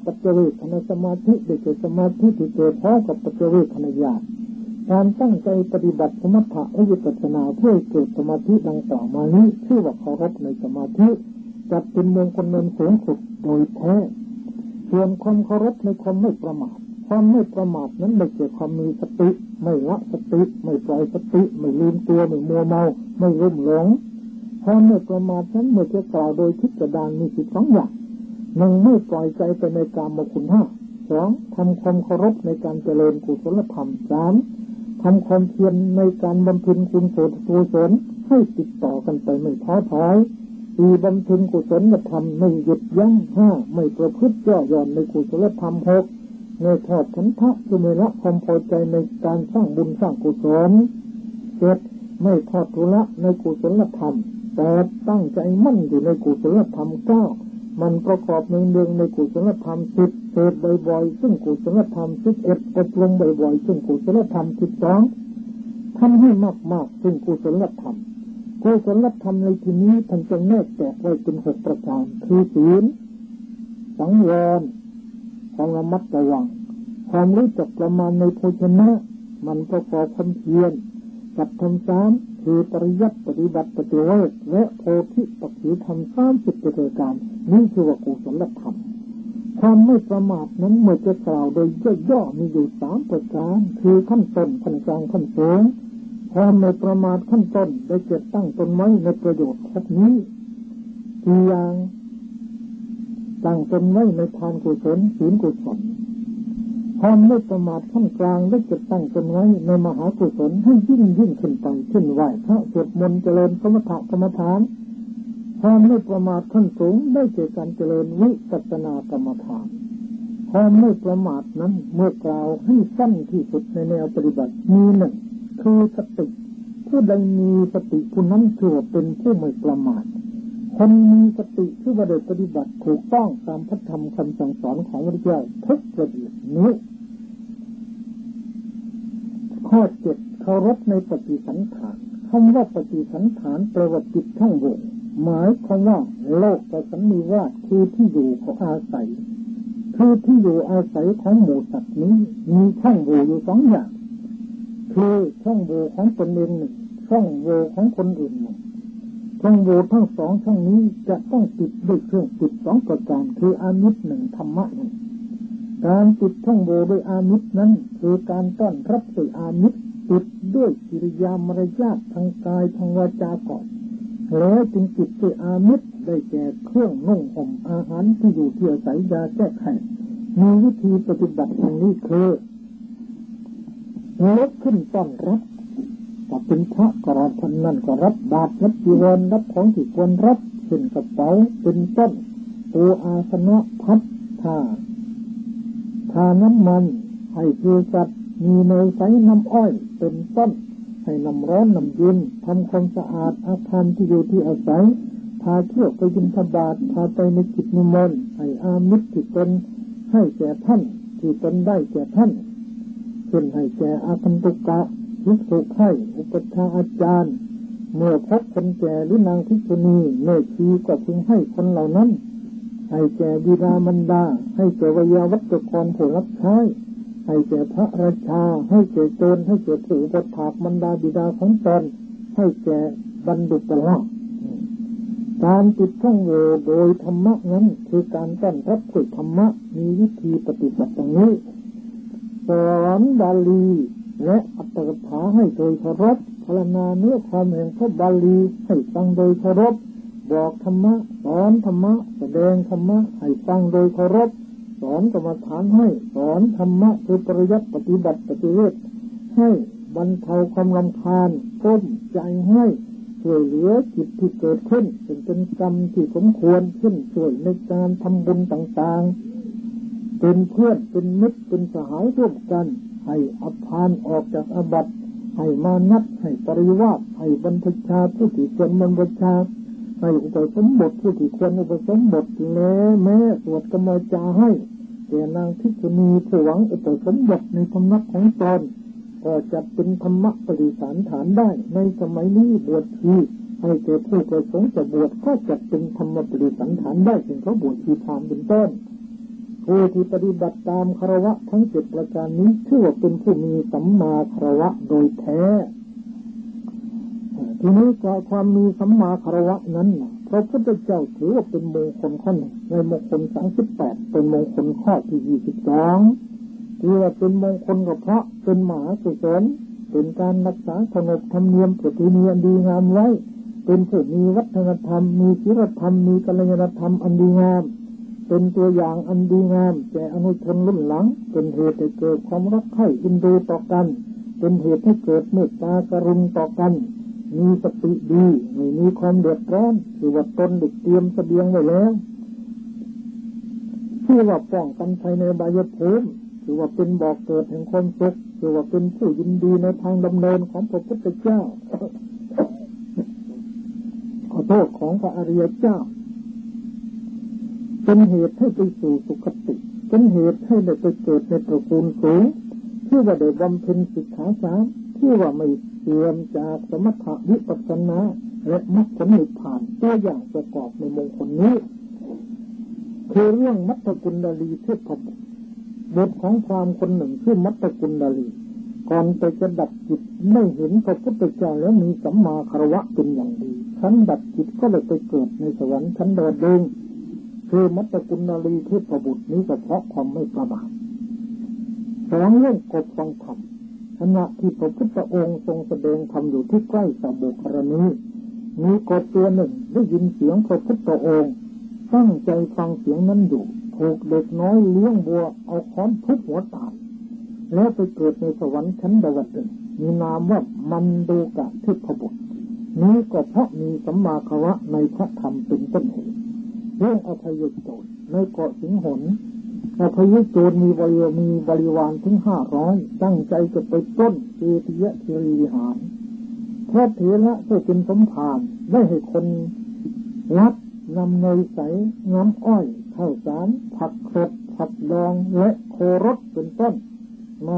ปัจเจเวคขณะสมาธิได้แก่สมาธิที่เกิดพร้อมกับปัจเจเวคขณะญาณการตั้งใจปฏิบัติสมถะและวิปัสสนาเพื่อเกิดสมาธิดังกล่าวมานี้ชื่อว่าเคารพในสมาธิจัดเป็นมงคลนสูงสุดโดยแท้ส่วนความเคารพในความไม่ประมาทความไม่ประมาทนั้นได้เกิดความมีสติไม่ละสติไม่ปล่อยสติไม่ลืมตัวไม่มัวเมาไม่ลุ่มหลงความไม่ประมาทนั้นเมื่อจะกล่าวโดยทิฏฐานมี12อย่างหนึ่งไม่ปล่อยใจไปในกามคุณห้าสองทำความเคารพในการเจริญกุศลธรรมสามทำความเพียรในการบำเพ็ญคุณกุศลให้ติดต่อกันไปไม่ท้อถอยสี่บำเพ็ญกุศลธรรมไม่หยุดยั้งห้าไม่ประพฤติย่อหย่อนในกุศลธรรมหกในทอดขันธะคือไม่ละความพอใจในการสร้างบุญสร้างกุศลเจ็ดไม่ทอดทุละในกุศลธรรมแปดตั้งใจมั่นอยู่ในกุศลธรรมเก้ามันประกอบในเนืองในกุศลธรรมสิบเสดบ่อยๆซึ่งกุศลธรรม11อบรมบ่อยๆซึ่งกุศลธรรม12ทำให้มากๆซึ่งกุศลธรรมกุศลธรรมในที่นี้ท่านจะแยกแยะไว้เป็น6ประการคือศีลสังวรความระมัดระวังความรู้จักประมาณในโภชนะมันประกอบความเพียรกับธรรม3คือปริยัติปฏิบัติปฏิเวทและโพธิปักขีธรรม30ประการนี้คือว่ากุศลธรรมความไม่ประมาทนั้นเมื่อจะกล่าวโดยย่อๆมีอยู่3ประการคือขั้นต้นขั้นกลางขั้นสูงความไม่ประมาทขั้นต้นได้เกิดตั้งตนไว้ในประโยชน์พวกนี้คืออย่างตั้งตนไว้ในทานกุศลศีลกุศลความไม่ประมาทขั้นกลางได้เกิดตั้งตนไว้ในมหากุศลให้ยิ่งขึ้นไปขึ้นไหวพระสวดมนต์เจริญสมถะกรรมฐานความไม่ประมาทขั้นสูงได้แก่การเจริญวิปัสสนากรรมฐานความไม่ประมาทนั้นเมื่อกล่าวให้สั้นที่สุดในแนวปฏิบัติมีหนึ่งคือสติผู้ใดมีสติผู้นั้นถือว่าเป็นผู้ไม่ประมาทคนมีสติที่ว่าได้ปฏิบัติถูกต้องตามพระธรรมคำสั่งสอนของพระเจ้าทุกประเด็นนี้ข้อ7เคารพในปฏิสันถานคำว่าปฏิสันถานแปลว่าจิตช่องโหว่หมายความว่าโลกสันนิวาสคือที่อยู่ของอาศัยคือที่อยู่อาศัยของหมู่สัตว์นี้มีช่องโหว่อยู่2อย่างคือช่องโหว่ของตนเองหนึ่งช่องโหว่ของคนอื่นหนึ่งช่องโหว่ทั้งสองช่องนี้จะต้องติดด้วยเครื่องติด2ประการคืออามิตร1ธรรมะ1การติดช่องโหว่ด้วยอามิตรนั้นคือการต้อนรับด้วยอามิตรติดด้วยกิริยามารยาททางกายทางวาจาก่อนแล้วจึงติดด้วยอามิตรได้แก่เครื่องนุ่งห่มอาหารที่อยู่ที่อาศัยยาแก้ไขมีวิธีปฏิบัติอย่างนี้คือลุกขึ้นต้อนรับถ้าเป็นพระก็รับท่านนั่นก็รับบาตรรับจีวรรับของที่ควรรับเป็นกระเป๋าเป็นต้นตัวอาสนะพัดทาน้ำมันให้เภสัชมีเนยใสน้ำอ้อยเป็นต้นให้น้ำร้อนน้ำเย็นทำความสะอาดอาคารที่อยู่ที่อาศัยพาเที่ยวไปบิณฑบาตพาไปในกิจนิมนต์ให้อามิตรที่ตนให้แก่ท่านที่ตนได้แก่ท่านเช่นให้แก่อาคันตุกะภิกษุให้อุปชฌาย์อาจารย์เมื่อพบคนแก่หรือนางภิกษุณีแม่ชีก็พึงให้คนเหล่านั้นให้แก่บิดามารดาให้แก่วิยาวัจกรผู้รับใช้ให้แก่พระราชาให้แก่โจรให้แก่ผู้อุปถากมารดาบิดาของตนให้แก่บรรดุประหลาดการติดช่องโหว่โดยธรรมะนั้นคือการต้อนรับด้วยธรรมะมีวิธีปฏิบัติอย่างนี้สอนบาลีและอัตถกถาให้โดยเคารพพรรณนาเนื้อความแห่งพระบาลีให้ฟังโดยเคารพบอกธรรมะสอนธรรมะแสดงธรรมะให้ฟังโดยเคารพสอนกรรมฐานให้สอนธรรมะคือปริยัติปฏิบัติปฏิเวทให้บรรเทาความรำคาญก้มใจให้ช่วยเหลือจิตที่เกิดขึ้นเป็นกรรมที่สมควรขึ้นช่วยในการทำบุญต่างๆเป็นเพื่อนเป็นมิตรเป็นสหายร่วมกันให้อภานออกจากอาบัติให้มานัดให้ปริวาสให้บรรพชาผู้ที่ควรบรรพชาให้อุปสมบทผู้ที่ควรอุปสมบทแล้วแม้สวดกรรมจาให้แก่นางภิกษุณีผู้หวังอุปสมบทในธรรมะของตนก็จะเป็นธรรมะปฏิสันฐานได้ในสมัยนี้บวชชีให้แก่ผู้ประสงค์จะบวชก็จะเป็นธรรมปฏิสันฐานได้ถึงเขาบวชชีพรามเป็นต้นผู้ที่ปฏิบัติตามคารวะทั้ง7ประการนี้ชื่อว่าเป็นผู้มีสัมมาคารวะโดยแท้ทีนี้ก็ความมีสัมมาคารวะนั้นพระพุทธเจ้าถือว่าเป็นมงคลข้อหนึ่งในมงคล38เป็นมงคลข้อที่22ที่ว่าเป็นมงคลก็เพราะเป็นมหากุศลเป็นการรักษาขนบธรรมเนียมประเพณีอันดีงามไว้เป็นผู้มีวัฒนธรรมมีศีลธรรมมีกัลยาณธรรมอันดีงามเป็นตัวอย่างอันดีงามแก่อนุชนรุ่นหลังเป็นเหตุให้เกิดความรักใคร่เอ็นดูต่อกันเป็นเหตุให้เกิดเมตตากรุณาต่อกันมีสติดีไม่มีความเดือดร้อนคือว่าตนได้เตรียมเสบียงไว้แล้วชื่อว่าป้องกันภัยในอบายภูมิคือว่าเป็นบ่อเกิดแห่งความสุขคือว่าเป็นผู้ยินดีในทางดำเนินของพระพุทธเจ้า ขอโทษของพระอริยเจ้าเป็นเหตุให้ไปสู่สุคติเป็นเหตุให้ได้ไปเกิดในตระกูลสูงชื่อว่าได้บำเพ็ญสิกขาสามชื่อว่าไม่เสื่อมจากสมถะวิปัสสนาและมรรคผลนิพพานตัวอย่างประกอบในมงคลนี้คือเรื่องมัตตกุณฑลีเทพบุตรบทของพราหมณ์คนหนึ่งชื่อมัตตกุณฑลีก่อนไปจะดับจิตไม่เห็นพระพุทธเจ้าแล้วมีสัมมาคารวะเป็นอย่างดีชั้นดับจิตก็เลยไปเกิดในสวรรค์ชั้นดาวดึงส์คือมัตตกุณฑลีเทพบุตรนี้ก็เพราะความไม่ประมาทสองเรื่องกบฟังธรรมขณะที่พระพุทธองค์ทรงแสดงธรรมอยู่ที่ใกล้สาโบกรณีมีกบตัวหนึ่งได้ยินเสียงพระพุทธองค์ตั้งใจฟังเสียงนั้นอยู่ถูกเด็กน้อยเลี้ยงวัวเอาค้อนทุบหัวตายแล้วไปเกิดในสวรรค์ชั้นดาวดึงส์มีนามว่ามันดูกะเทพบุตรนี้ก็เพราะมีสัมมาคารวะในพระธรรมเป็นต้นเหตุเรื่องอภัยโจรในเกาะสิงหนอภัยโจรมีบริวารถึง500ตั้งใจจะไปปล้นเจติยคีรีวิหารพระเถระก็เป็นสมภารได้ให้คนรับนำเนยใสน้ำอ้อยข้าวสารผักสดผักดองและโครสเป็นต้นมา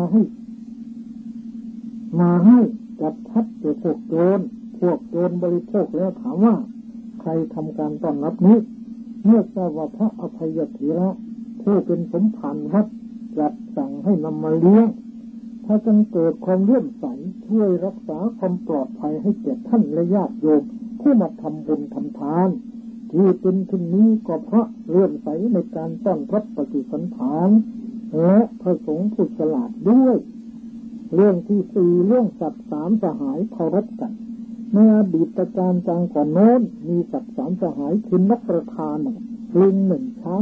ให้จับทัดแก่พวกโจรบริโภคแล้วถามว่าใครทำการต้อนรับนี้เมื่อทราบว่าพระอภัยเถระผู้เป็นสมภารวัดจัดสั่งให้นำมาเลี้ยงถ้าจึงเกิดความเลื่อมใสช่วยรักษาความปลอดภัยให้แก่ท่านและญาติโยมผู้มาทำบุญทำทานที่เป็นทุนนี้ก็เพราะเลื่อมใสในการต้อนรับปฏิสันถานและพระสงฆ์ผู้ฉลาดด้วยเรื่องที่4เรื่องสัตว์3สหายเคารพกันในอดีตการจังก่อนโน้นมีสัตว์3สหายคือนกกระทา1ลิง1ช้าง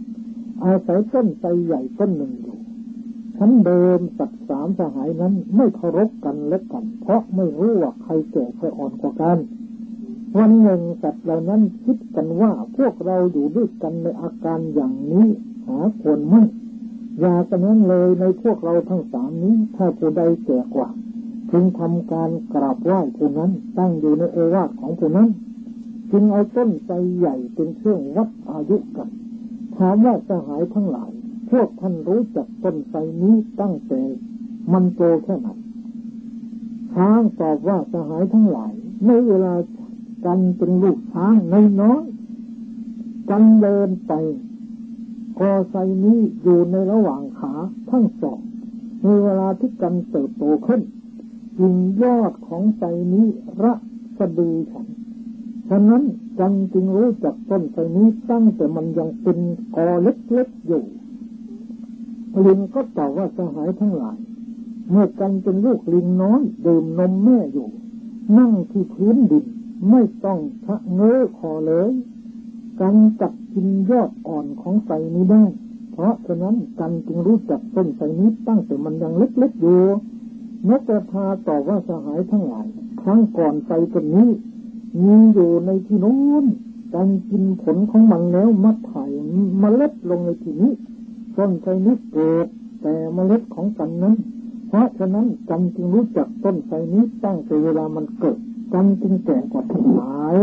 1อาศัยต้นไทรใหญ่ต้นหนึ่งอยู่ชั้นเดิมสัตว์3สหายนั้นไม่เคารพกันและกันเพราะไม่รู้ว่าใครแก่ใครอ่อนกว่ากันวันหนึ่งสัตว์เหล่านั้นคิดกันว่าพวกเราอยู่ด้วยกันในอาการอย่างนี้หาควรไม่อย่ากันนั้นเลยในพวกเราทั้ง3นี้ถ้าผู้ใดแก่กว่าพึงทำการกราบไหว้ผู้นั้นตั้งอยู่ในโอวาทของผู้นั้นจึงเอาต้นไทรใหญ่เป็นเครื่องวัดอายุกันถามว่าสหายทั้งหลายพวกท่านรู้จักต้นไทรนี้ตั้งแต่มันโตแค่ไหนช้างตอบว่าสหายทั้งหลายในเวลากันเป็นลูกช้างน้อยๆกันเดินไปกอไทรนี้อยู่ในระหว่างขาทั้งสองในเวลาที่กันเติบโตขึ้นกิ่งยอดของไทรนี้ระสะดือฉันฉะนั้นกันจึงรู้จักต้นไทรนี้ตั้งแต่มันยังเป็นกอเล็กๆอยู่ลิงก็ตอบว่าสหายทั้งหลายเมื่อกันเป็นลูกลิงน้อยดื่มนมแม่อยู่นั่งที่พื้นดินไม่ต้องชะเง้อคอเลยกันจับกินยอดอ่อนของไทรนี้ได้เพราะฉะนั้นกันจึงรู้จักต้นไทรนี้ตั้งแต่มันยังเล็กๆอยู่นกกระทาตอบว่าสหายทั้งหลายครั้งก่อนไทรต้นนี้มีอยู่ในที่โน้นกันกินผลของมันแล้วมาถ่ายเมล็ดลงในที่นี้ต้นไทรนี้เกิดแต่เมล็ดของกันนั้นเพราะฉะนั้นกันจึงรู้จักต้นไทรนี้ตั้งแต่เวลามันเกิดกันจึงแก่กว่าทั้งหลาย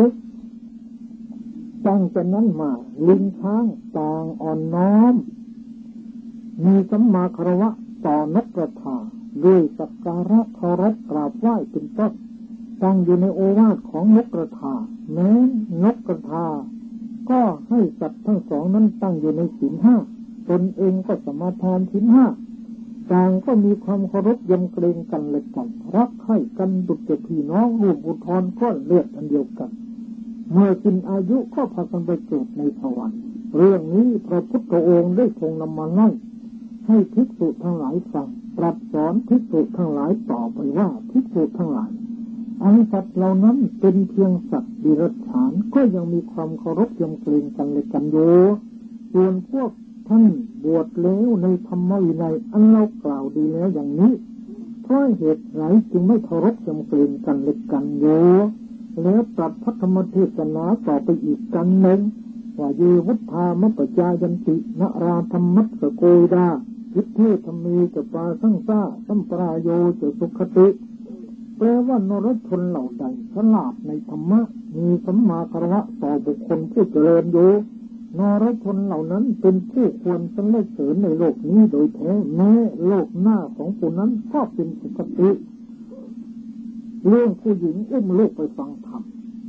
ตั้งแต่นั้นมาลิงช้างต่างอ่อนน้อมมีสัมมาคารวะต่อนกกระทาด้วยสักการะเคารพกราบไหว้เป็นต้นตั้งอยู่ในโอวาทของนกกระทาแม้นกกระทาก็ให้สัตว์ทั้งสองนั้นตั้งอยู่ในศีล5 ตนเองก็สมาทานศีลห้าต่างก็มีความเคารพยำเกรงกันและกันรักใคร่กันดุจพี่น้องร่วมอุทธรก้อนเลือดอันเดียวกันเมื่อสิ้นอายุก็พากันไปเกิดในสวรรค์เรื่องนี้พระพุทธองค์ได้ทรงนำมาเล่าให้ภิกษุทั้งหลายฟังตรัสสอนภิกษุทั้งหลายต่อไปว่าภิกษุทั้งหลายอันสัตว์เหล่านั้นเป็นเพียงสัตว์ดิรัจฉานก็ยังมีความเคารพยำเกรงกันและกันอยู่ส่วนพวกท่านบวชแล้วในธรรมวินัยอันเรากล่าวดีแล้วอย่างนี้เพราะเหตุไรจึงไม่เคารพยำเกรงกันและกันอยู่แล้วตรัสพระธรรมเทศนาต่อไปอีกกันหนึ่งว่าเยวุฒามปจายันตินราธรรมัสสโกยดาวิเทธมีจะปาสังสาสัมปรายโยจะสุขติแปลว่านรชนเหล่าใดฉลาดในธรรมะมีสัมมาคารวะต่อบุคคลผู้เจริญอยู่นรชนเหล่านั้นเป็นผู้ควรสรรเสริญในโลกนี้โดยแท้แม้โลกหน้าของผู้นั้นก็เป็นสุขติเรื่องผู้หญิงอุ้มลูกไปฟังธรรม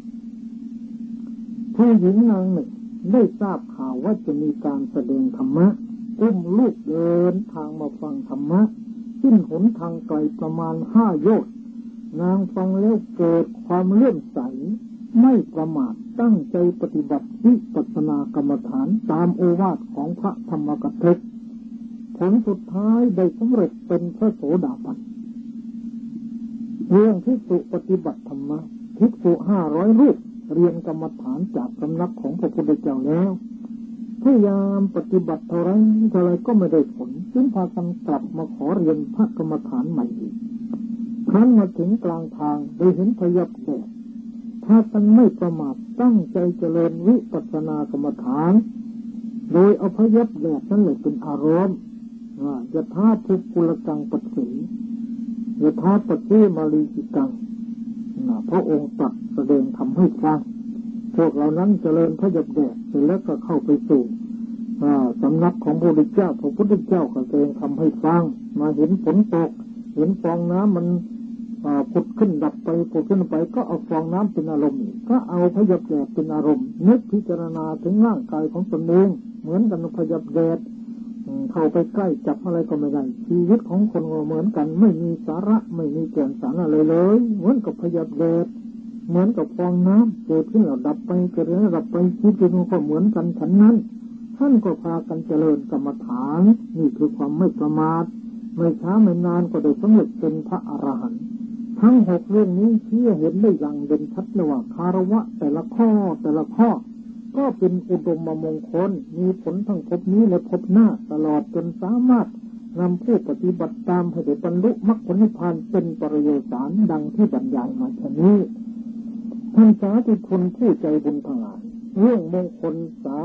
ผู้หญิงนางหนึ่งได้ทราบข่าวว่าจะมีการแสดงธรรมะอุ้มลูกเดินทางมาฟังธรรมะสิ้นหนทางไกลประมาณ5 โยชน์นางฟังแล้วเกิดความเลื่อมใสไม่ประมาทตั้งใจปฏิบัติวิปัสสนากรรมฐานตามโอวาทของพระธรรมกัปพะผลสุดท้ายได้สำเร็จเป็นพระโสดาบันเรื่องภิกษุปฏิบัติธรรมะภิกษุ500 รูปเรียนกรรมฐานจากสำนักของพระพุทธเจ้าแล้วพยายามปฏิบัติเท่าไรก็ไม่ได้ผลจึงพากันกลับมาขอเรียนพระกรรมฐานใหม่อีกครั้นมาถึงกลางทางได้เห็นพยับแดดถ้ากันไม่ประมาทตั้งใจเจริญวิปัสสนากรรมฐานโดยเอาพยับแดดนั่นแหละเป็นอารมณ์ยะถาภูปุลกังปัสสียะถาปัสสีมาลีจิกังพระองค์ตรัสแสดงทำให้ฟังพวกเหล่านั้นเจริญพยับแดดเสร็จแล้วก็เข้าไปสู่สำนักของพระพุทธเจ้าก็แสดงทำให้ฟังมาเห็นฝนตกเห็นฟองน้ำมันผุดขึ้นดับไปผุดขึ้นไปก็เอาฟองน้ำเป็นอารมณ์ก็เอาพยับแดดเป็นอารมณ์นึกพิจารณาถึงร่างกายของตนเองเหมือนกันพยับแดดเข้าไปใกล้จับอะไรก็ไม่ได้ชีวิตของคนก็เหมือนกันไม่มีสาระไม่มีแก่นสารอะไรเลยเหมือนกับพยับแดดเหมือนกับฟองน้ำเกิดขึ้นแล้วดับไปเกิดขึ้นแล้วดับไปชีวิตก็เหมือนกันฉันนั้นท่านก็พากันเจริญกรรมฐานนี่คือความไม่ประมาทไม่ช้าไม่นานก็ได้สำเร็จเป็นพระอรหันต์ทั้ง6 เรื่องนี้ที่เห็นได้อย่างเด่นชัดเลยว่าคารวะแต่ละข้อก็เป็นอุดมมงคลมีผลทั้งภพนี้และภพหน้าตลอดจนสามารถนำผู้ปฏิบัติตามให้ได้บรรลุมรรคผลนิพพานเป็นปริโยสารดังที่บรรยายมาเช่นนี้ท่านสาธุชนผู้ใจบุญทั้งหลายเรื่องมงคล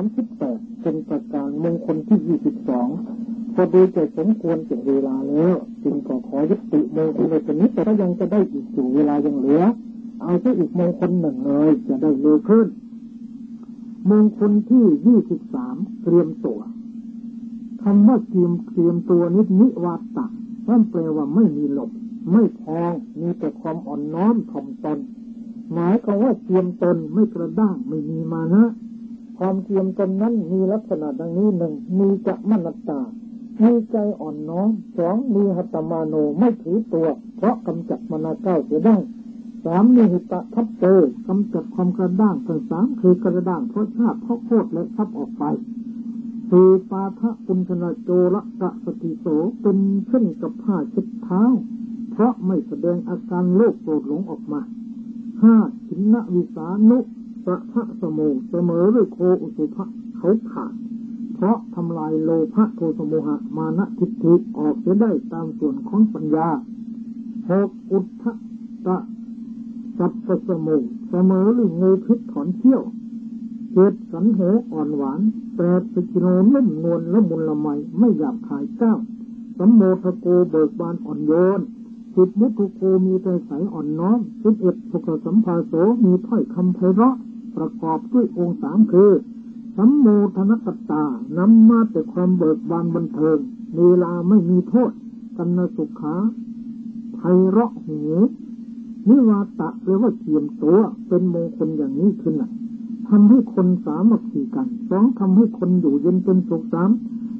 38เป็นประการมงคลที่22พอดีจะสมควรเก็บเวลาแล้วจึงขอยุติมงคลในนี้แต่ก็ยังจะได้อีกอยู่เวลายังเหลือเอาแค่อีกมงคลหนึ่งเลยจะได้เร็วขึ้นมงคลที่23เตรียมตัวคำว่าเตรียมตัวนิวาตะนั่นแปลว่าไม่มีหลบไม่พองมีแต่ความอ่อนน้อมถ่อมตนหมายความว่าเตรียมตนไม่กระด้างไม่มีมานะความเตรียมตนนั้นมีลักษณะดังนี้1มีจะมนัตตามีใจอ่อนน้อม2มีหัตตมาโนไม่ถือตัวเพราะกำจัดมนาเก้าเสียได้3มีหิตะทัพเตกำจัดความกระด้างทั้ง3คือกระด้างเพราะชาติเพราะโคตรและทับออกไป4ปาทะปุญชนะโจระกะสติโสเป็นเช่นกับผ้าเช็ดเท้าเพราะไม่แสดงอาการโลภโกรธหลงออกมา5ชินนวิสานุสะพะสโมเสมอด้วยโคอุสุภะเขาขาดเพราะทำลายโลภะโทสะโมหะมานะทิฏฐิออกจะได้ตามส่วนของปัญญา6อุทธะสัพพสโมเสมอด้วยงูพิษถอนเขี้ยว7สันโหอ่อนหวาน8สกิโลนุ่มนวลและมุนละไมไม่หยาบคาย9สัมโมทโกเบิกบานอ่อนโยน10มุทุโกมีใจใสอ่อนน้อม11สุขสัมภาโสมีถ้อยคำไพเราะประกอบด้วยองค์3คือสัมโมทนกตานำมาแต่ความเบิกบานบันเทิงเวลาไม่มีโทษกันนสุขาไพเราะหูนิวาตะแปลว่าเตรียมตัวเป็นมงคลอย่างนี้ขึ้นทำให้คนสามัคคีกัน2ทำให้คนอยู่เย็นเป็นสุข3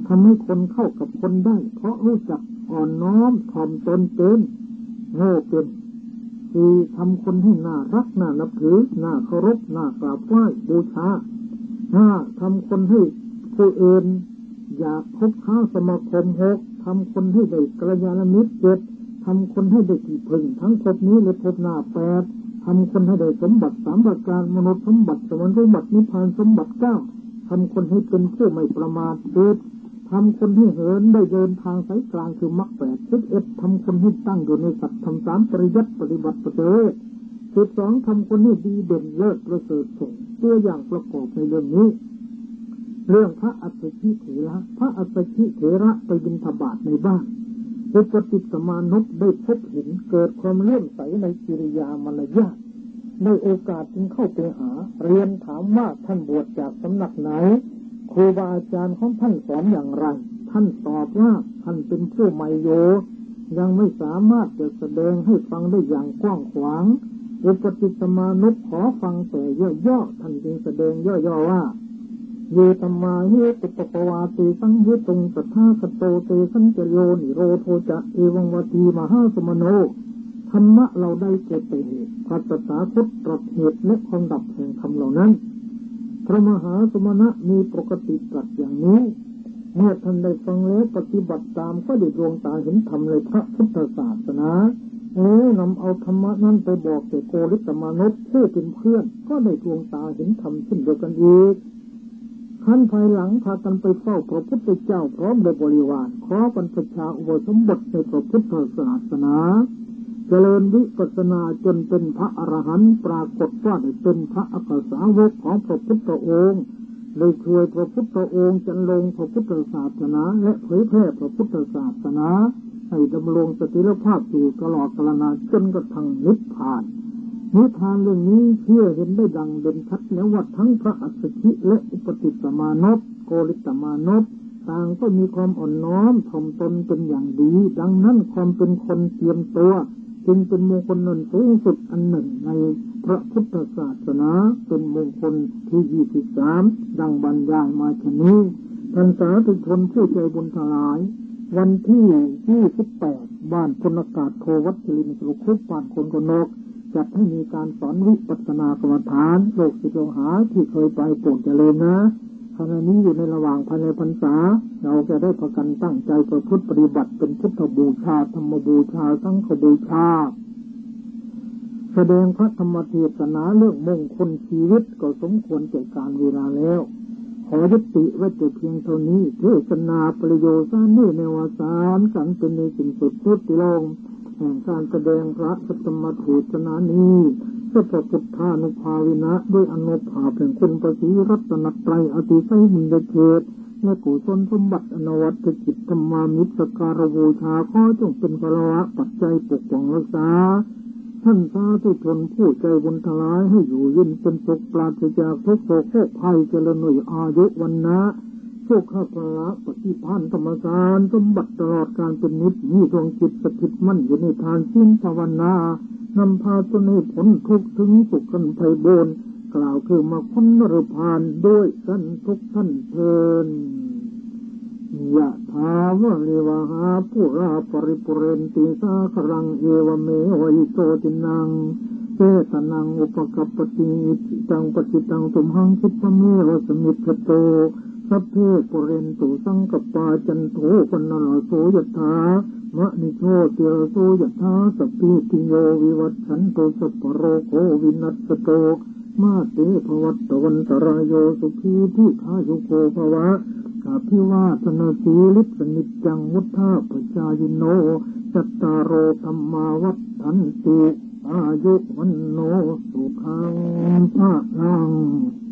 ทำให้คนเข้ากับคนได้เพราะรู้จักอ่อนน้อมถ่อมตนเป็นโง่เป็นคือทำคนให้น่ารักน่านับถือน่าเคารพน่ากราบไหว้บูชาทำคนให้ผู้อื่นอยากคบค้าสมาคมทำคนให้ได้กัลยาณมิตรทำคนให้ได้ที่พึ่งทั้งภพนี้และภพหน้าทำคนให้ได้สมบัติ3ประการมนุษย์สมบัติสวรรค์สมบัตินิพพานสมบัติ9ทำคนให้เป็นผู้ไม่ประมาททำคนให้เหินได้เดินทางสายกลางคือมรรค8 11ทำคนให้ตั้งอยู่ในสัจธรรม3ปริยัติปฏิบัติประเสริฐ12ทำคนให้ดีเด่นเลิศประเสริฐส่งตัวอย่างประกอบในเรื่องนี้เรื่องพระอัสสชิเถระพระอัสสชิเถระไปบิณฑบาตในบ้านอุปติสมานพได้พบเห็นเกิดความเลื่อมใสในกิริยามารยาทในโอกาสจึงเข้าไปหาเรียนถามว่าท่านบวชจากสำนักไหนครูบาอาจารย์ของท่านสอนอย่างไรท่านตอบว่าท่านเป็นผู้ใหม่โยยังไม่สามารถจะแสดงให้ฟังได้อย่างกว้างขวางอุปติสมานพขอฟังแต่ย่อๆท่านจึงแสดงย่อๆว่าเยตัมมาหิตุปปวาติสังหิตุงสัทธาคโตเตสัญจโยนิโรโทจะเอวังวตีมหาสมโนธรรมะเราได้เกิดแต่เหตุพระตถาคตตรัสเหตุและความดับแห่งธรรมเหล่านั้นพระมหาสมณะมีปกติตรัสอย่างนี้เมื่อท่านได้ฟังแล้วปฏิบัติตามก็ได้ดวงตาเห็นธรรมในพระพุทธศาสนานำเอาธรรมะนั้นไปบอกแก่โกริตมานพผู้เป็นเพื่อนก็ได้ดวงตาเห็นธรรมเช่นเดียวกันอีกขั้นภายหลังพากันไปเฝ้าพระพุทธเจ้าพร้อมด้วยบริวารขอบรรพชาอุปสมบทในพระพุทธศาสนาเจริญวิปัสสนาจนเป็นพระอรหันต์ปรากฏว่าได้เป็นพระอัครสาวกของพระพุทธองค์ได้ช่วยพระพุทธองค์จันลงพระพุทธศาสนาและเผยแพร่พระพุทธศาสนาให้ดำรงสถิรภาพอยู่ตลอดกาลนานจนกระทั่งนิพพานนิทานเรื่องนี้เชื่อเห็นได้ดังเด่นชัดแล้วว่าทั้งพระอัสสชิและอุปติสมานพโกริตมานพต่างก็มีความอ่อนน้อมถ่อมตนเป็นอย่างดีดังนั้นความเป็นคนเตรียมตัวจึงเป็นมงคลนันสูงสุดอันหนึ่งในพระพุทธศาสนาเป็นมงคลที่23ดังบรรยายมาชนี้ท่านสาธุชนผู้ใจบุญทั้งหลายวันที่28บ้านพลอากาศโทวัชรินทร์สุขุมบ้านคนกนกจัดให้มีการสอนวิปัสสนากรรมฐานโลกศิษย์โลหาที่เคยไปโปรดเจริญนะขณะนี้อยู่ในระหว่างภายในพรรษาเราจะได้ประกันตั้งใจประพฤติปฏิบัติเป็นพุทธบูชาธรรมบูชาสังฆบูชาแสดงพระธรรมเทศนาเรื่องมงคลชีวิตก็สมควรแก่การเวลาแล้วขอยุติไว้แต่เพียงเท่านี้เทศนาประโยชน์สร้างในวารสารกันเป็นในสิ่งสุดพุทธิลงแห่งการแสดงพระธรรมเทศนานี้พระพุทธานุภาวินะด้วยอนุภาพแห่งคุณพระศรีรัตนตรัยอติไสยมุญเขตและกุศลสมบัติอนวัตกิจธรรมามิตรสการบูชาขอจงเป็นพละปัจจัยปกป้องรักษาท่านสาธุชนผู้ใจบุญทั้งหลายให้อยู่เย็นเป็นสุขปราศจากทุกโศกโรคภัยเจริญหน่วยอายุวันนะโชคข้าพระปฏิภาณธรรมสารสมบัติตลอดการเป็นนิจมีดวงจิตสถิตมั่นอยู่ในทานสิ้นภาวนานำพาตนให้พ้นทุกข์ถึงสุขกันไพบูรณ์กล่าวคือมาพ้นนรพานด้วยกันทุกท่านเทินยะถาวะเรวะหาปุราปริปุเรนติสาครังเอวเมวิโสตินังเจตนังอุปกัปปติอิตังปจิตังตุมหังคิปะเมวะสมิทธโตสัพเพปุเรนตุสังกปาจันโทปนนโสยถามะนิโชติระโสยถาสัพพิติโยวิวัชชันโตสัพพโรโควินัสโตมาเตภวัตวันตรายโยสุขีที่ข้ายุโกภวะกาพิวาทนาสีลิสนิจจังวุฒาปจายโนจัตตารโอธรรมาวัฏฐันติอายุวันโนสุขังภะลัง